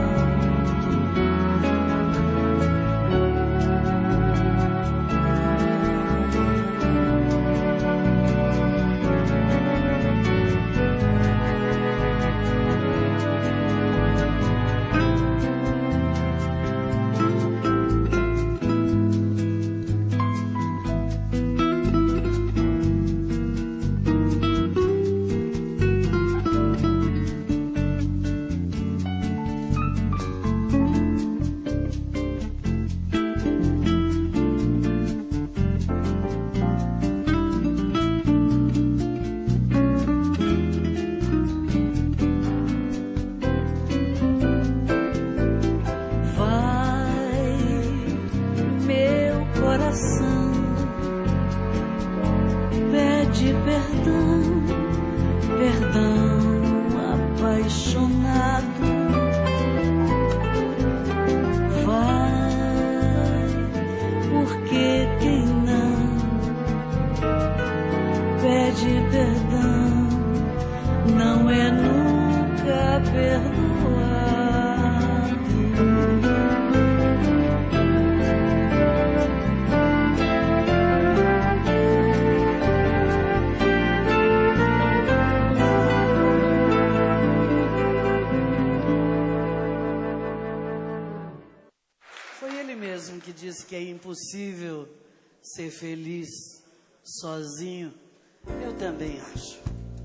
Que é impossível ser feliz sozinho. Eu também acho.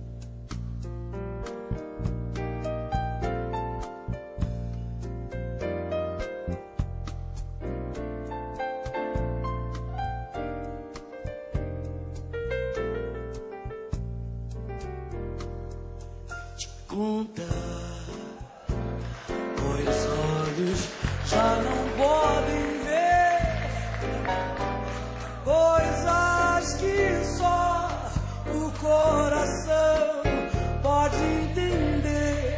Te contar, pois olhos já não podem coisas que só o coração pode entender.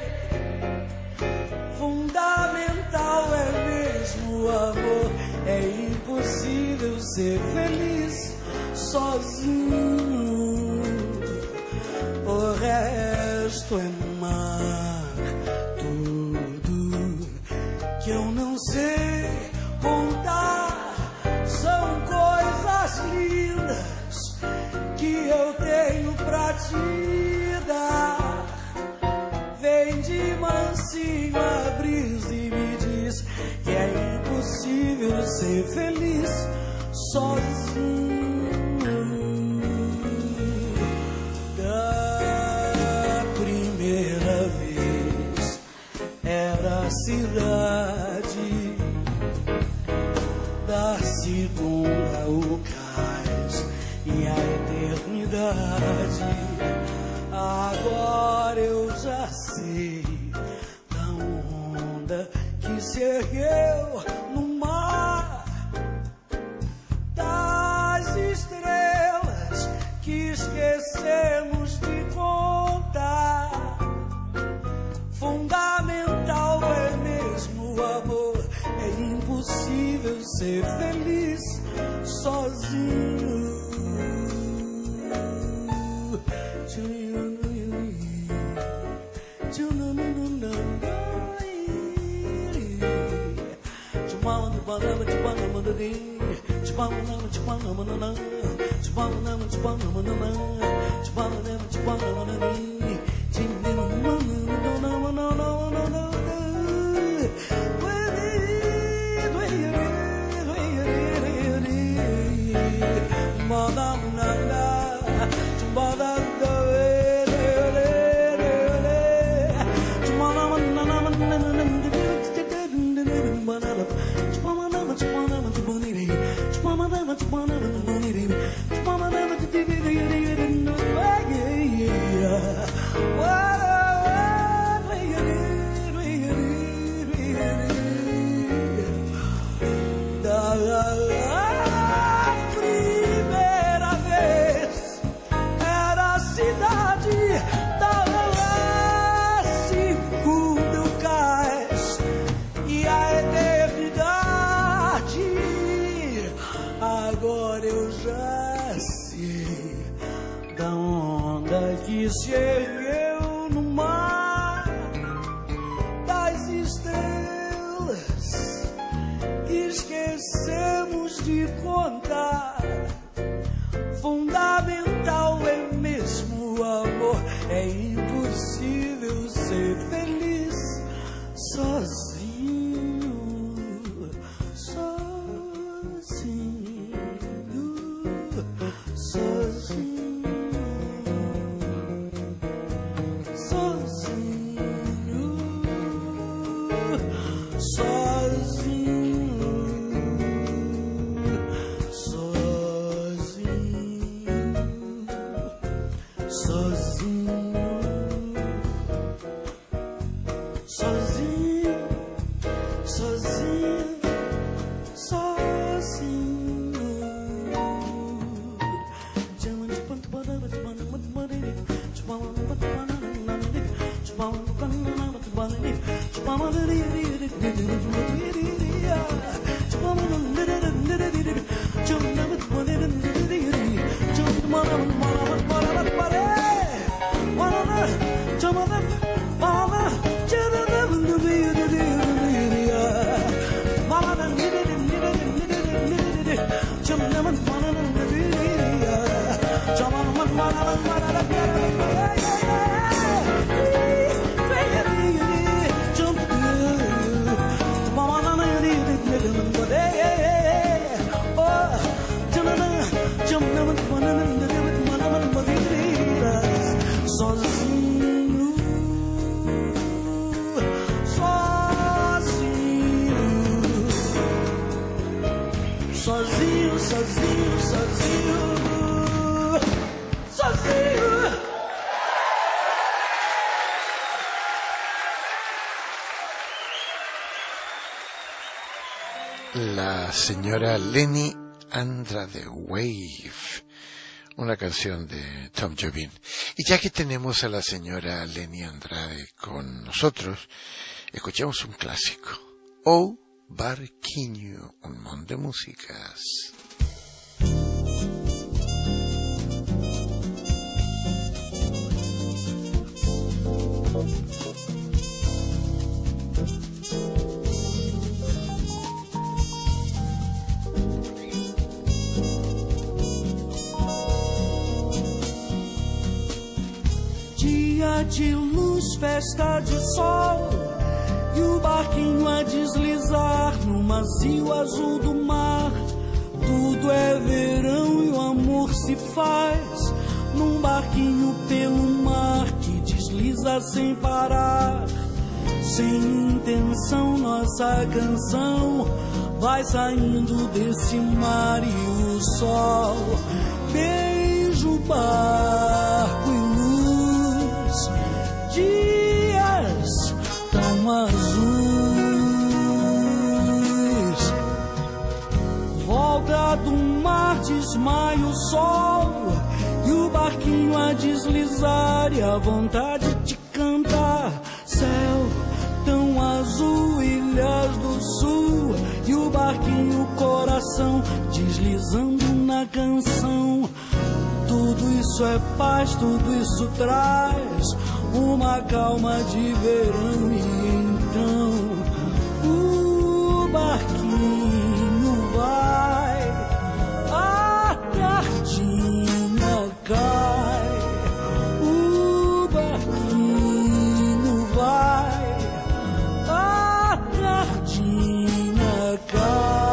Fundamental é mesmo o amor. É impossível ser feliz sozinho. O resto é mar, tudo que eu não sei contar. São coisas lindas que eu tenho pra te dar. Vem de mansinho a brisa e me diz que é impossível ser feliz sozinho. Da primeira vez era a cidade, da segunda o cais e a eternidade. Agora eu já sei da onda que se ergueu no mar, das estrelas que esquecemos de contar. Fundamental é mesmo o amor. É impossível ser feliz sozinho. se ergueu no mar das estrelas. Esquecemos de contar. Fundamental é mesmo o amor. É impossível ser feliz sozinho, sozinho, sozinho, sozinho, sozinho, sozinho, sozinho. Sozinho, sozinho, sozinho. Sozinho, sozinho, sozinho, sozinho, sozinho, sozinho. La señora Leni Andrade, Wave, una canción de Tom Jobim. Y ya que tenemos a la señora Leni Andrade con nosotros, escuchamos un clásico, O Barquinho, un montón de músicas. Dia de luz, festa de sol, e o barquinho a deslizar no macio azul do mar. Tudo é verão e o amor se faz num barquinho pelo mar que desliza sem parar. Sem intenção, nossa canção vai saindo desse mar e o sol beija o barco e luz, dias tão azuis. Volta do mar, desmaia o sol e o barquinho a deslizar e a vontade de cantar. Céu tão azul, ilhas do sul e o barquinho coração deslizando na canção. Tudo isso é paz, tudo isso traz uma calma de verão. E então o barquinho vai, a tardinha cai. O barquinho vai, a tardinha cai.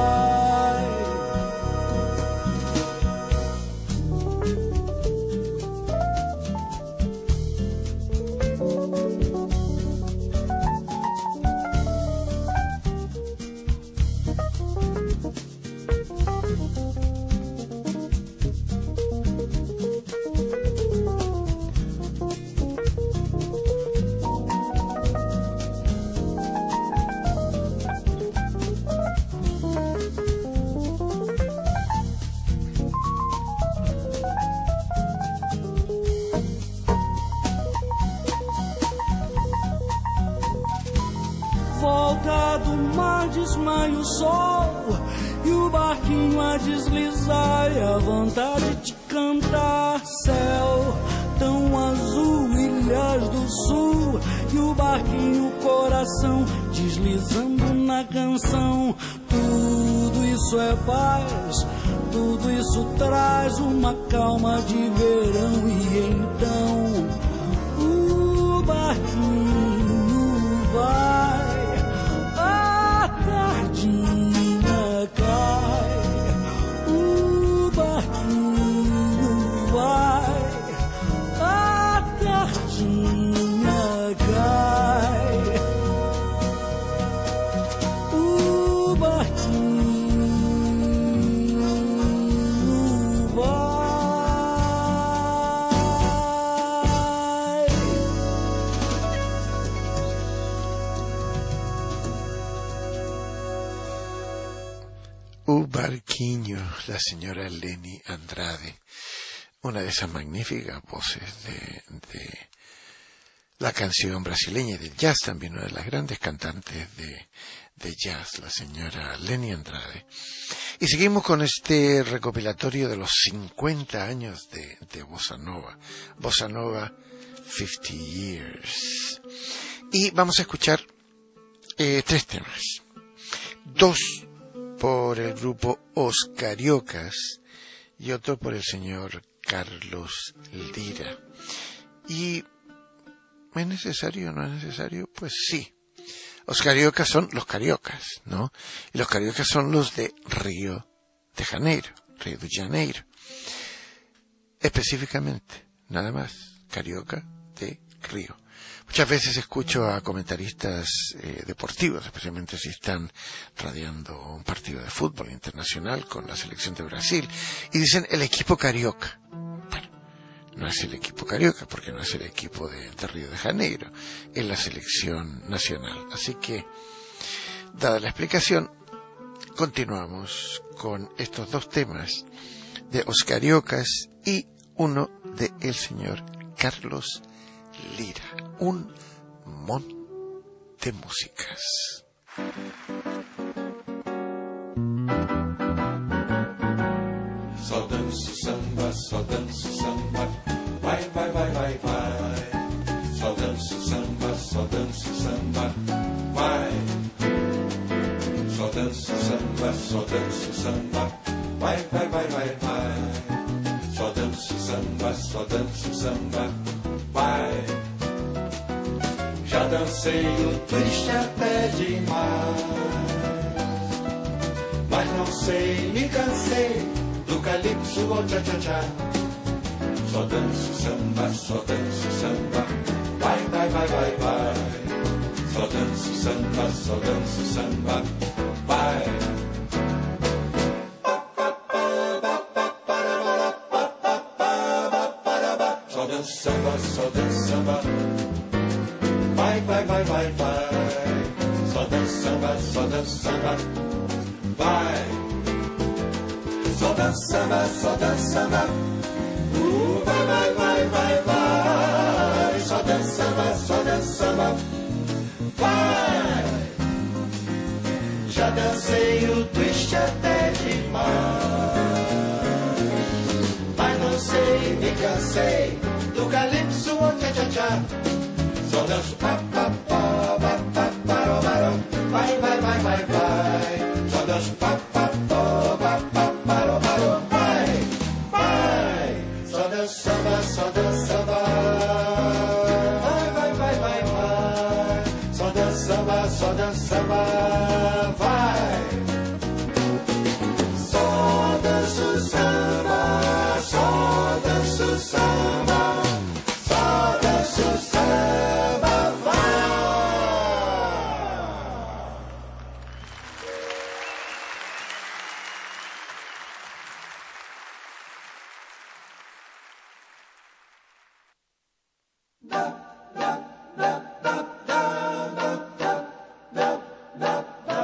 Volta do mar, desmaia o sol e o barquinho a deslizar e a vontade de cantar. Céu tão azul, ilhas do sul, e o barquinho coração deslizando na canção. Tudo isso é paz, tudo isso traz uma calma de verão. E então o barquinho vai, a tardinha cai, o barquinho vai, a tardinha cai, o barquinho vai. O barquinho, la señora Lenny Andrade, una de esas magníficas voces de, de la canción brasileña y del jazz, también una de las grandes cantantes de, de jazz, la señora Lenny Andrade. Y seguimos con este recopilatorio de los cincuenta años de, de Bossa Nova, Bossa Nova cincuenta years. Y vamos a escuchar eh, tres temas, dos por el grupo Os Cariocas y otro por el señor Carlos Lira. ¿Y es necesario o no es necesario? Pues sí. Los cariocas son los cariocas, ¿no? Y los cariocas son los de Río de Janeiro, Río de Janeiro. Específicamente, nada más, carioca de Río. Muchas veces escucho a comentaristas eh, deportivos, especialmente si están radiando un partido de fútbol internacional con la selección de Brasil, y dicen el equipo carioca. Bueno, no es el equipo carioca, porque no es el equipo de, de Río de Janeiro, es la selección nacional. Así que, dada la explicación, continuamos con estos dos temas de Os Cariocas y uno de el señor Carlos Lira, un mon de músicas. Só danço samba, só danço samba, vai, vai, vai, vai, vai. Só danço samba, só danço samba, vai. Só danço samba, só danço samba, vai, vai, vai, vai, vai. Só danço samba, só danço samba, vai. Já dancei o twist até demais, mas não sei, me cansei do calypso ou tcha-tcha-tcha. Só danço samba, só danço samba, vai, vai, vai, vai, vai. Só danço samba, só danço samba, vai. Só danço samba, só danço samba, vai, vai, vai, vai, vai. Só danço samba, só danço samba, vai. Só danço samba, só danço samba, uh, vai, vai, vai, vai, vai. Só danço samba, só danço samba, vai. Já dancei o twist até demais, mas não sei, me cansei do calypso ou tcha-tcha-tcha. Só danço pa pa pa pa pa paró paró, vai vai vai vai vai. Só danço pa pa pa pa pa paró paró, vai vai. Só danço samba, só danço samba, vai vai vai vai vai. Só danço samba, só danço samba, vai. Só danço samba, só danço samba, só danço samba, vai. Da, da, da, da, da, da, da, da, da.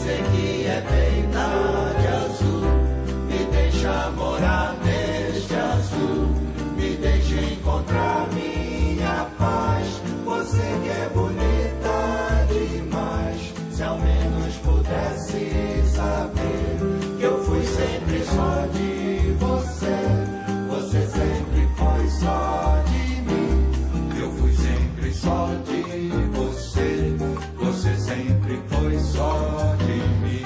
Você que é feita de azul, me deixa morar neste azul, me deixa encontrar minha paz. Você que é bonita demais, se ao menos pudesse saber que eu fui sempre só de você, você sempre foi só de mim, que eu fui sempre só de você, você sempre foi só de mim.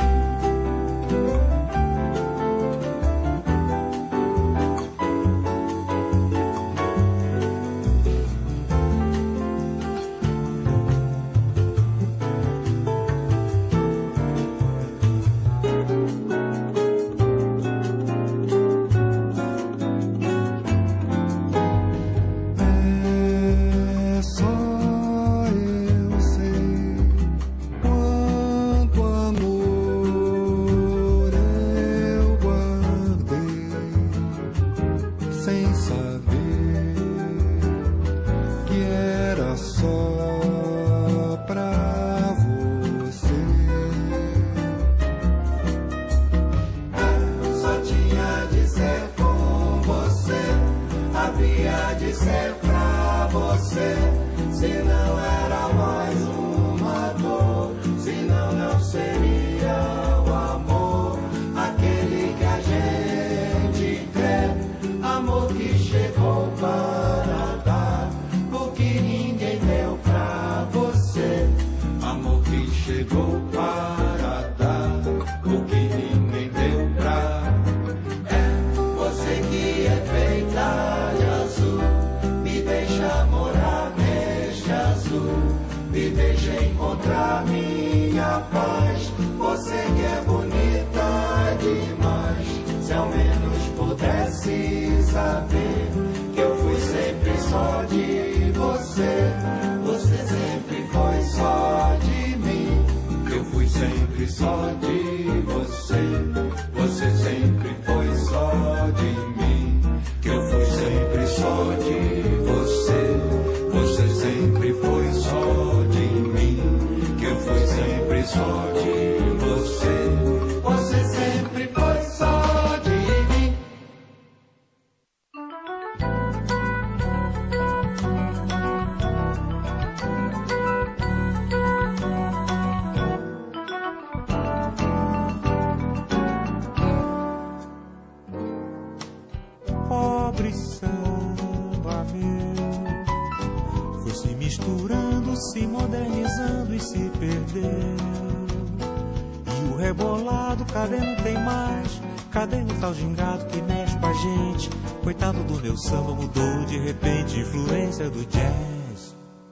O samba mudou de repente, influência do jazz.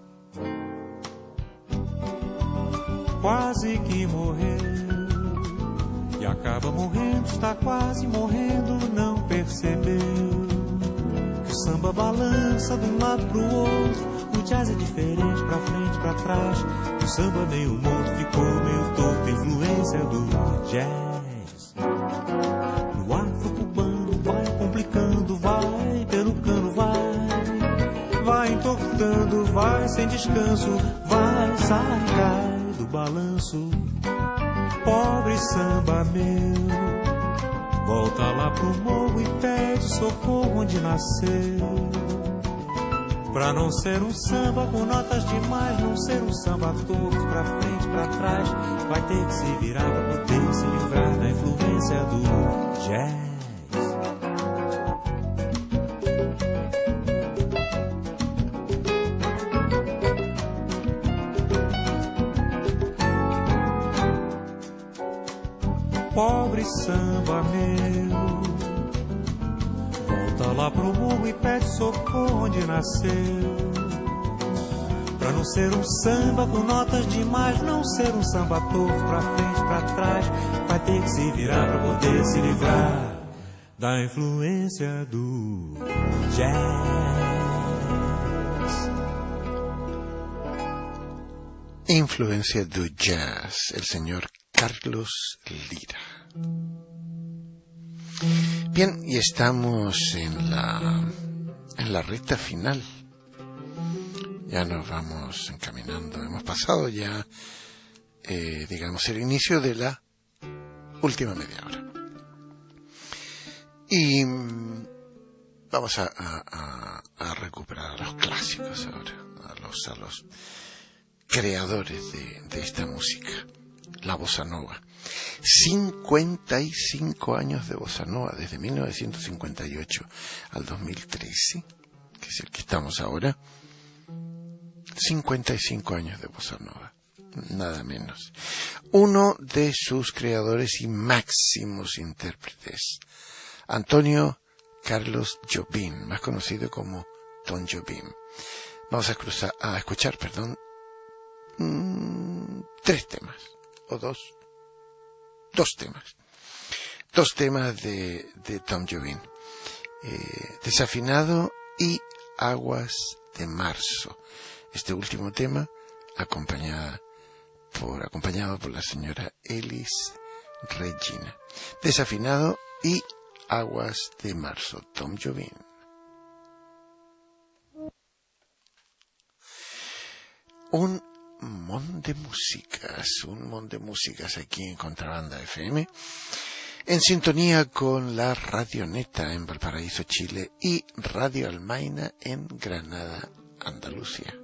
Quase que morreu e acaba morrendo, está quase morrendo, não percebeu que o samba balança de um lado pro outro, o jazz é diferente, pra frente, pra trás, o samba meio morto, ficou meio torto, influência do jazz. No afro cubano vai complicando, vai pelo cano, vai, vai entortando, vai sem descanso, vai, sai, cai do balanço. Pobre samba meu, volta lá pro morro e pede socorro onde nasceu. Pra não ser um samba com notas demais, não ser um samba torto, pra frente, pra trás, vai ter que se virar pra poder se livrar da influência do jazz. Pobre samba meu, volta lá pro morro e pede socorro onde nasceu. Pra não ser um samba com notas demais, não ser um samba torto, pra frente, pra trás, vai ter que se virar pra poder se livrar da influência do jazz. Influencia do jazz, el señor Carlos Lira. Bien, y estamos en la en la recta final. Ya nos vamos encaminando. Hemos pasado ya eh, digamos, el inicio de la última media hora. Y mm, vamos a, a, a recuperar a los clásicos ahora, a los, a los creadores de, de esta música, la bossa nova. cincuenta y cinco años de bossa nova, desde mil novecientos cincuenta y ocho al dos mil trece, que es el que estamos ahora. cincuenta y cinco años de bossa nova, nada menos. Uno de sus creadores y máximos intérpretes, Antonio Carlos Jobim, más conocido como Tom Jobim. Vamos a, cruzar, a escuchar, perdón, mmm, tres temas, o dos, dos temas, dos temas de, de Tom Jobim, eh, Desafinado y Aguas de Marzo. Este último tema, acompañada por, acompañado por la señora Elis Regina. Desafinado y Aguas de Marzo, Tom Jobim. Un montón de músicas, un montón de músicas aquí en Contrabanda F M, en sintonía con la Radioneta en Valparaíso, Chile, y Radio Almaina en Granada, Andalucía.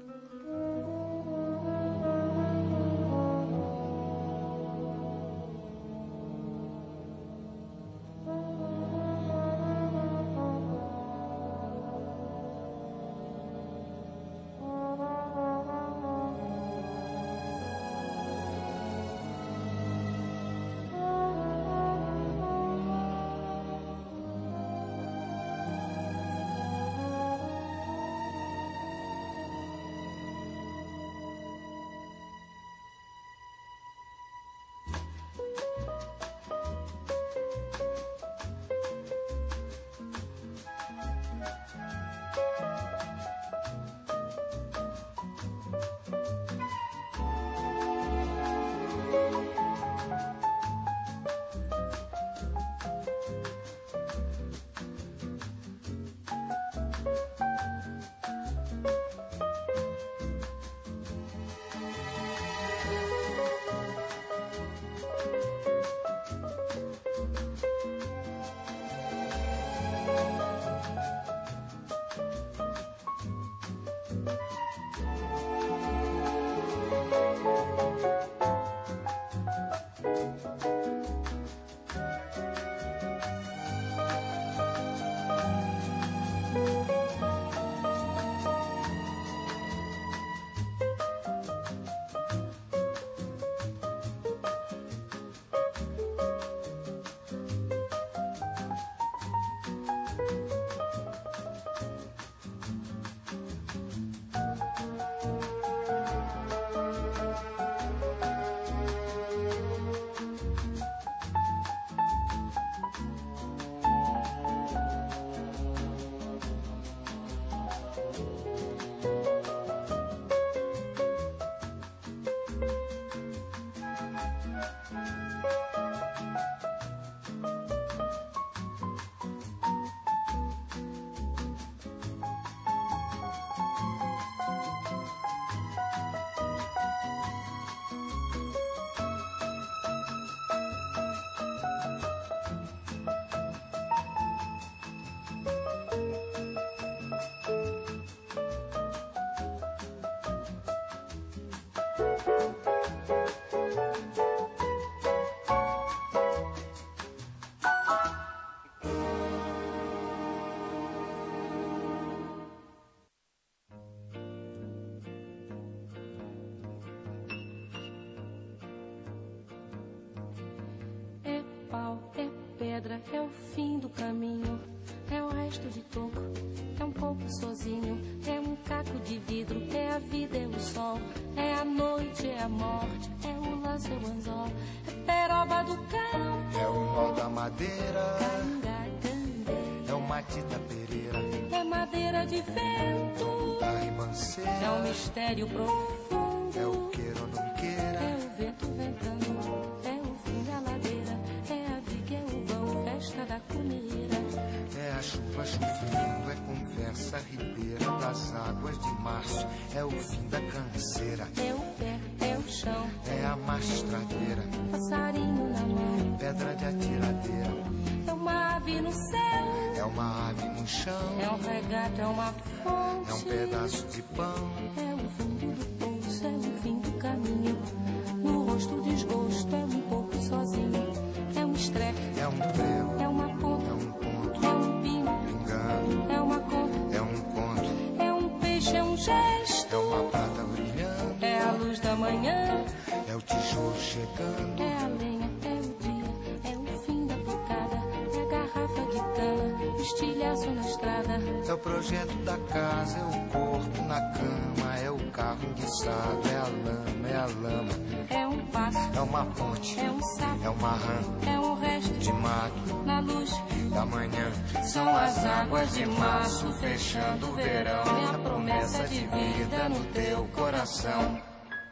É o fim do caminho, é o resto de toco, é um pouco sozinho, é um caco de vidro, é a vida, é o sol, é a noite, é a morte, é o laço, é o anzol, é peroba do campo, é o nó da madeira, é o mate da pereira, é madeira de vento, da ribanceira, é um mistério profundo, é o queira ou não queira, é o vento ventando, é o fim da ladeira, é a viga, é o vão, festa da cumeira, é a chuva chovendo, é conversa ribeira das águas de março, é o fim da canseira, é o pé, é o chão, é a marcha pedra de atiradeira. É uma ave no céu, é uma ave no chão, é um regato, é uma fonte, é um pedaço de pão, é o fundo do poço, é o fim do caminho. No rosto o desgosto, é um pouco sozinho, é um estrepe, é um prego, é uma ponta, é um ponto, é um pino, pingando, é uma conta, é um conto, é um peixe, é um gesto, é uma prata brilhando, é a luz da manhã, é o tijolo chegando, é a lenha, é o dia, é o fim da picada, é a garrafa de cana, o estilhaço na estrada, é o projeto da casa, é o corpo na cama, é o carro enguiçado, é a lama, é a lama, é um passo, é uma ponte, é um sapo, é uma rã, é um resto de mato, na luz da manhã. São as águas de março fechando o verão, é a promessa de vida no teu coração.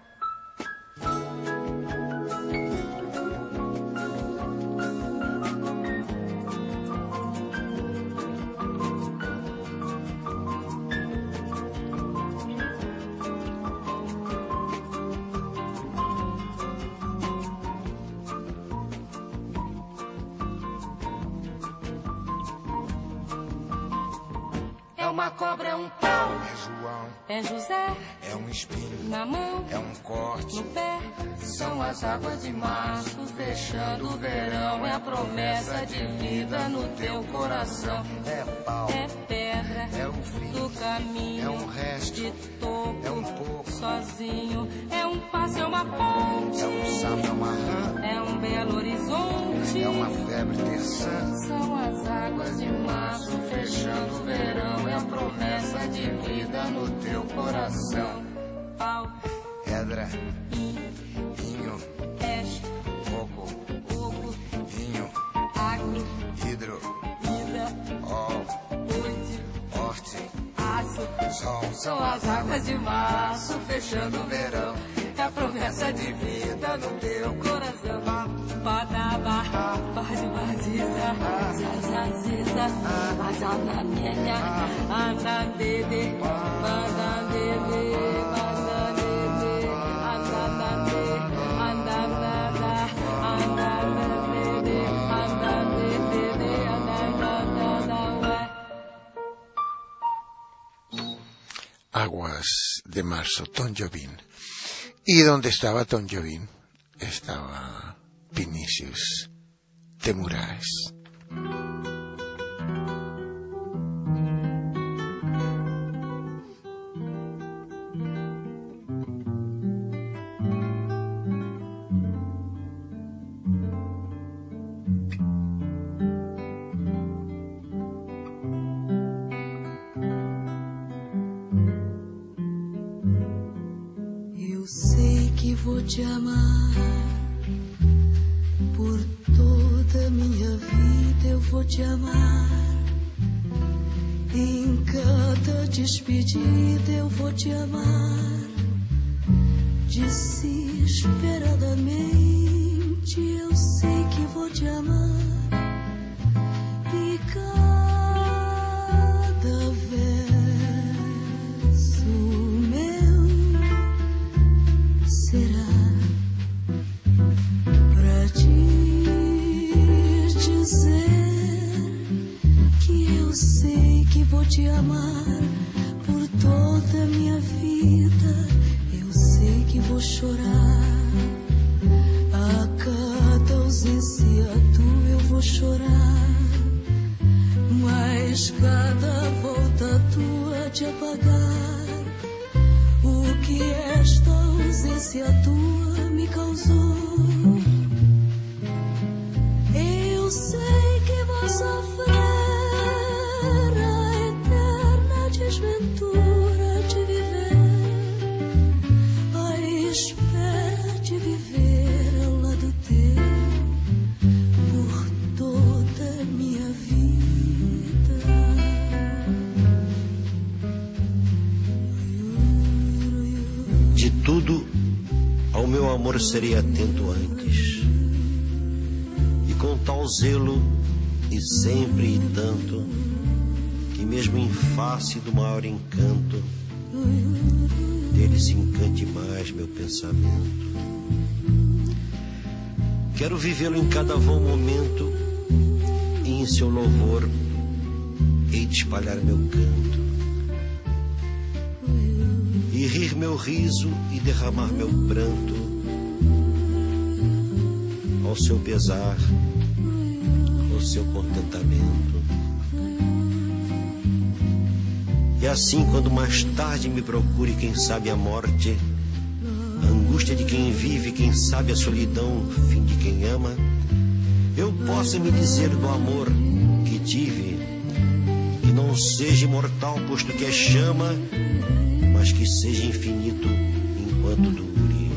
É uma cobra, é um pau, é João, é José, é um espinho na mão, é um corte, no pé. São as águas de março fechando o verão, é a promessa de vida no teu coração. É pau, é pedra, é o fim do caminho, é um resto, de topo, é um pouco, sozinho, é um passo, é uma ponte, é um sapo, é uma rã, é um belo horizonte, é uma febre terçã. São as águas de março fechando o verão, é a promessa de vida no teu coração. Pau, pedra, inho, peixe, coco, coco, vinho, água, hidro, vida, ol, noite, horte, aço, sol. São as águas de março fechando o verão, é a promessa de vida no teu coração. Badaba, bazibaziza, zazaziza, azanamenya, anandede, banandede, banandede, anandade, anandada, anandade, anandede, anandada. Aguas de marzo, Tom Jobim. ¿Y dónde estaba Tom Jobim? Estaba Vinicius de Moraes. Eu sei que vou te amar por toda minha vida, eu vou te amar. Em cada despedida eu vou te amar. Desesperadamente eu sei que vou te amar. E cada verso meu será pra te dizer que eu sei que vou te amar por toda a minha vida. Eu sei que vou chorar a cada ausência tua, eu vou chorar, mas cada volta tua de apagar o que esta ausência tua me causou. Eu sei que vou sofrer a eterna desventura de viver, a espera de viver ao lado teu por toda a minha vida. De tudo ao meu amor serei atento antes, e com tal zelo e sempre e tanto, que mesmo em face do maior encanto, dele se encante mais meu pensamento. Quero vivê-lo em cada vão momento, e em seu louvor hei de espalhar meu canto, e rir meu riso e derramar meu pranto, ao seu pesar, ao seu contentamento. E assim, quando mais tarde me procure, quem sabe a morte, a angústia de quem vive, quem sabe a solidão, fim de quem ama, eu possa me dizer do amor que tive, que não seja imortal, posto que é chama, mas que seja infinito enquanto dure.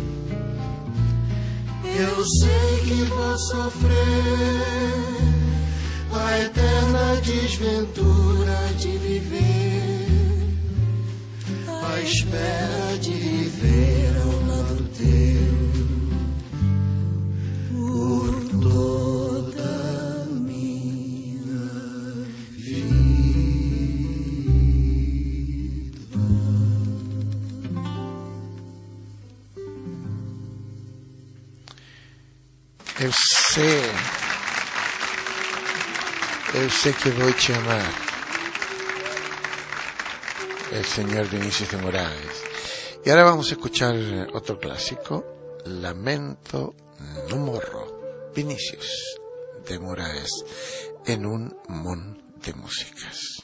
Eu sei que vou sofrer a eterna desventura de viver à espera de viver ao lado teu por toda a minha vida. Eu sei, eu sei que vou te amar. El señor Vinicius de Moraes. Y ahora vamos a escuchar otro clásico, Lamento no morro, Vinicius de Moraes, en un mon de músicas.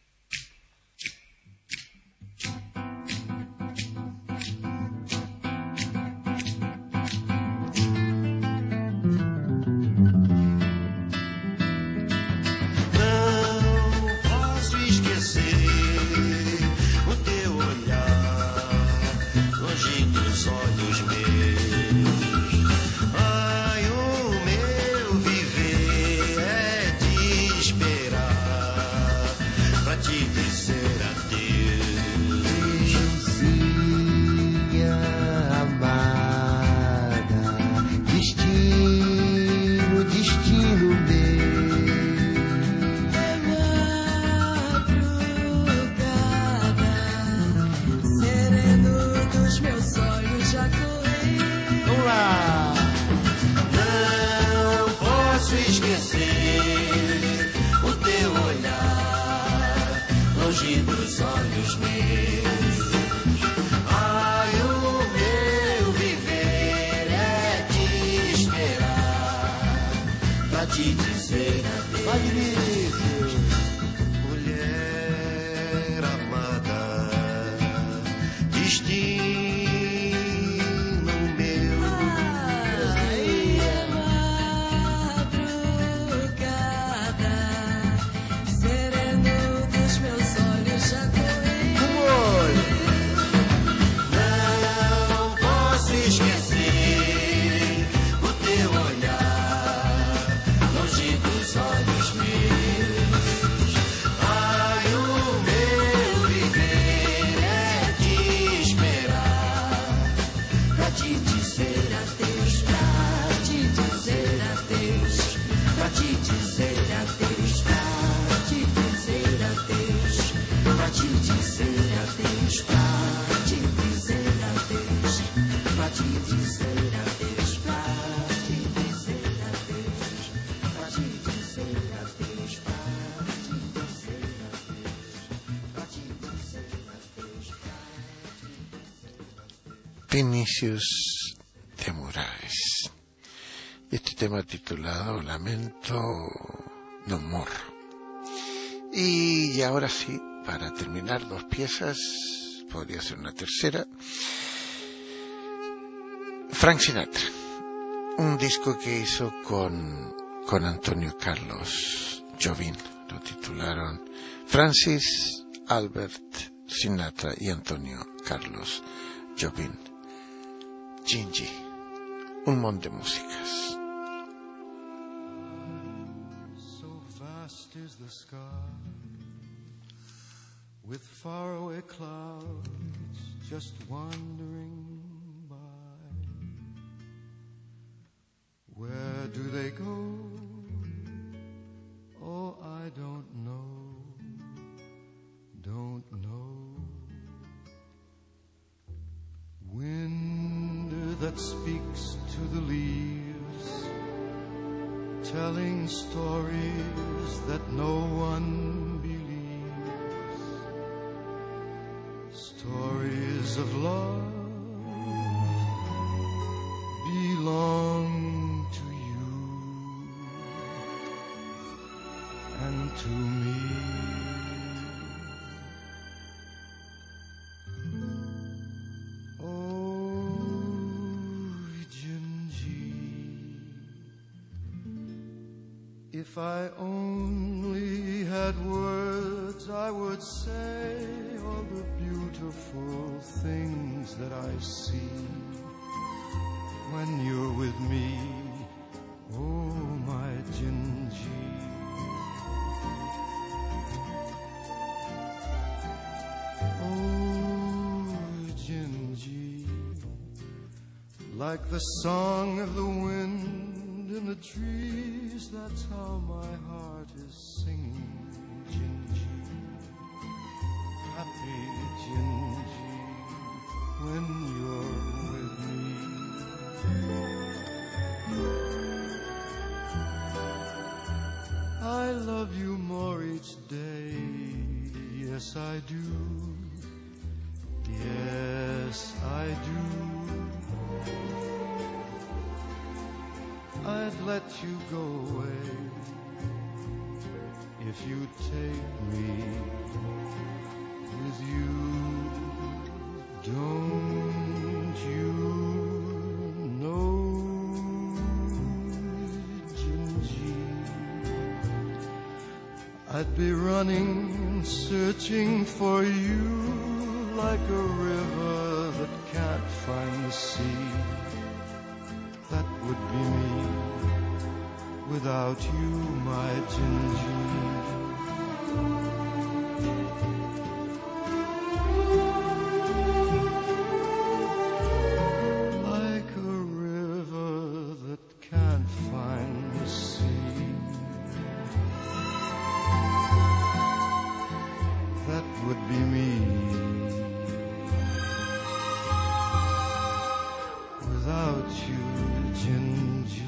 Vinicius de Moraes. Este tema titulado Lamento no morro. Y ahora sí, para terminar dos piezas, podría ser una tercera. Frank Sinatra, un disco que hizo con, con Antonio Carlos Jobim. Lo titularon Francis Albert Sinatra y Antonio Carlos Jobim. Gingy, un montón de músicas. So vast is the sky, with faraway clouds just wandering by. Where do they go? Oh, I don't know, don't know. Wind that speaks to the leaves telling stories that no one believes, stories of love belong to you and to me. If I only had words, I would say all the beautiful things that I see when you're with me, oh my Gingy. Oh Gingy, like the song of the wind in the trees, that's how my heart is singing, Gingy. Happy Gingy, when you're with me. I love you more each day, yes I do, yes I do. I'd let you go away if you take me with you. Don't you know, Gingy, I'd be running, searching for you like a river that can't find the sea. That would be me without you, my Gingy. Like a river that can't find the sea. That would be me without you, Gingy.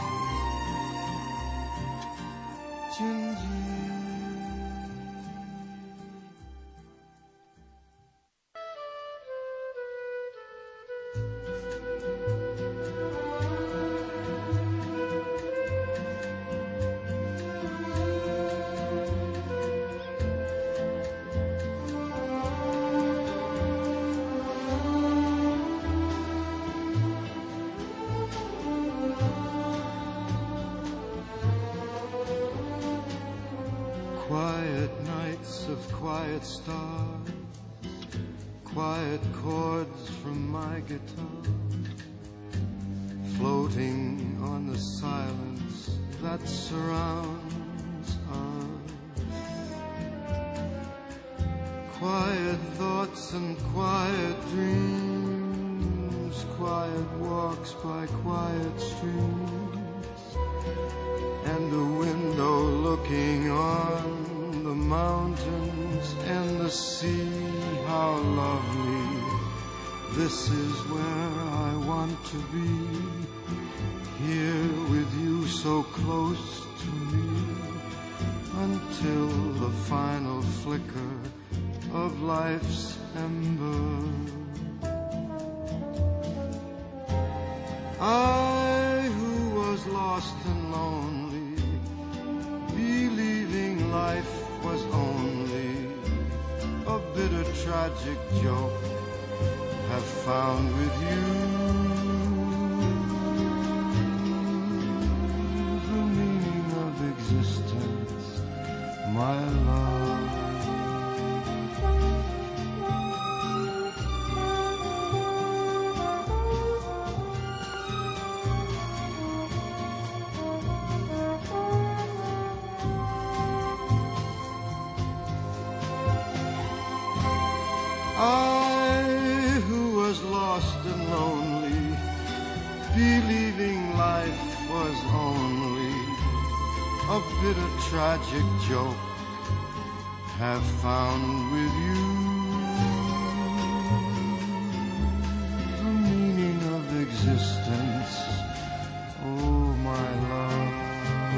Gingy. Quiet nights of quiet stars, quiet chords from my guitar, floating on the silence that surrounds us. Quiet thoughts and quiet dreams, quiet walks by quiet streams, and a window looking on the mountains and the sea. How lovely, this is where I want to be, here with you so close to me, until the final flicker of life's ember. I who was lost and lonely, believing life was only a bitter tragic joke, have found with you the meaning of existence, my love. I who was lost and lonely, believing life was only a bitter tragic joke, have found with you the meaning of existence, oh my love.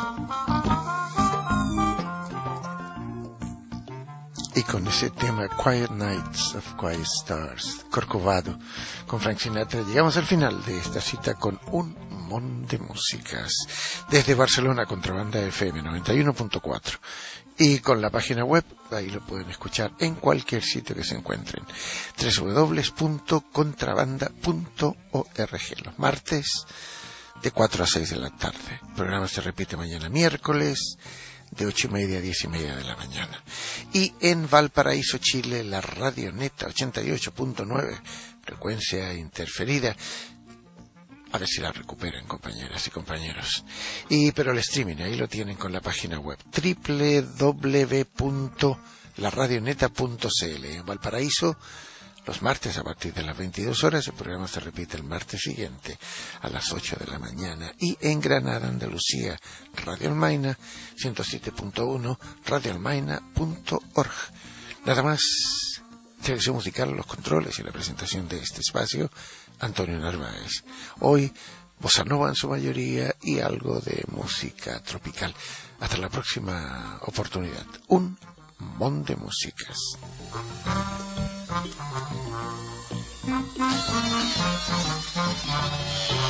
Y con ese tema Quiet Nights of Quiet Stars, Corcovado, con Frank Sinatra, llegamos al final de esta cita con un montón de músicas. Desde Barcelona, Contrabanda F M noventa y uno punto cuatro. Y con la página web, ahí lo pueden escuchar en cualquier sitio que se encuentren. doble u doble u doble u punto contrabanda punto org. Los martes, de cuatro a seis de la tarde. El programa se repite mañana miércoles, de ocho y media a diez y media de la mañana. Y en Valparaíso, Chile, la Radio Neta ochenta y ocho punto nueve, frecuencia interferida. A ver si la recuperan, compañeras y compañeros. Y pero el streaming, ahí lo tienen con la página web doble u doble u doble u punto la radio neta punto c l. En Valparaíso, los martes a partir de las veintidós horas, el programa se repite el martes siguiente a las ocho de la mañana. Y en Granada, Andalucía, Radio Almaina ciento siete punto uno, radio almaina punto org. Nada más, selección musical, los controles y la presentación de este espacio, Antonio Narváez. Hoy, bossa nova en su mayoría y algo de música tropical. Hasta la próxima oportunidad. Un montón de músicas. Thank you.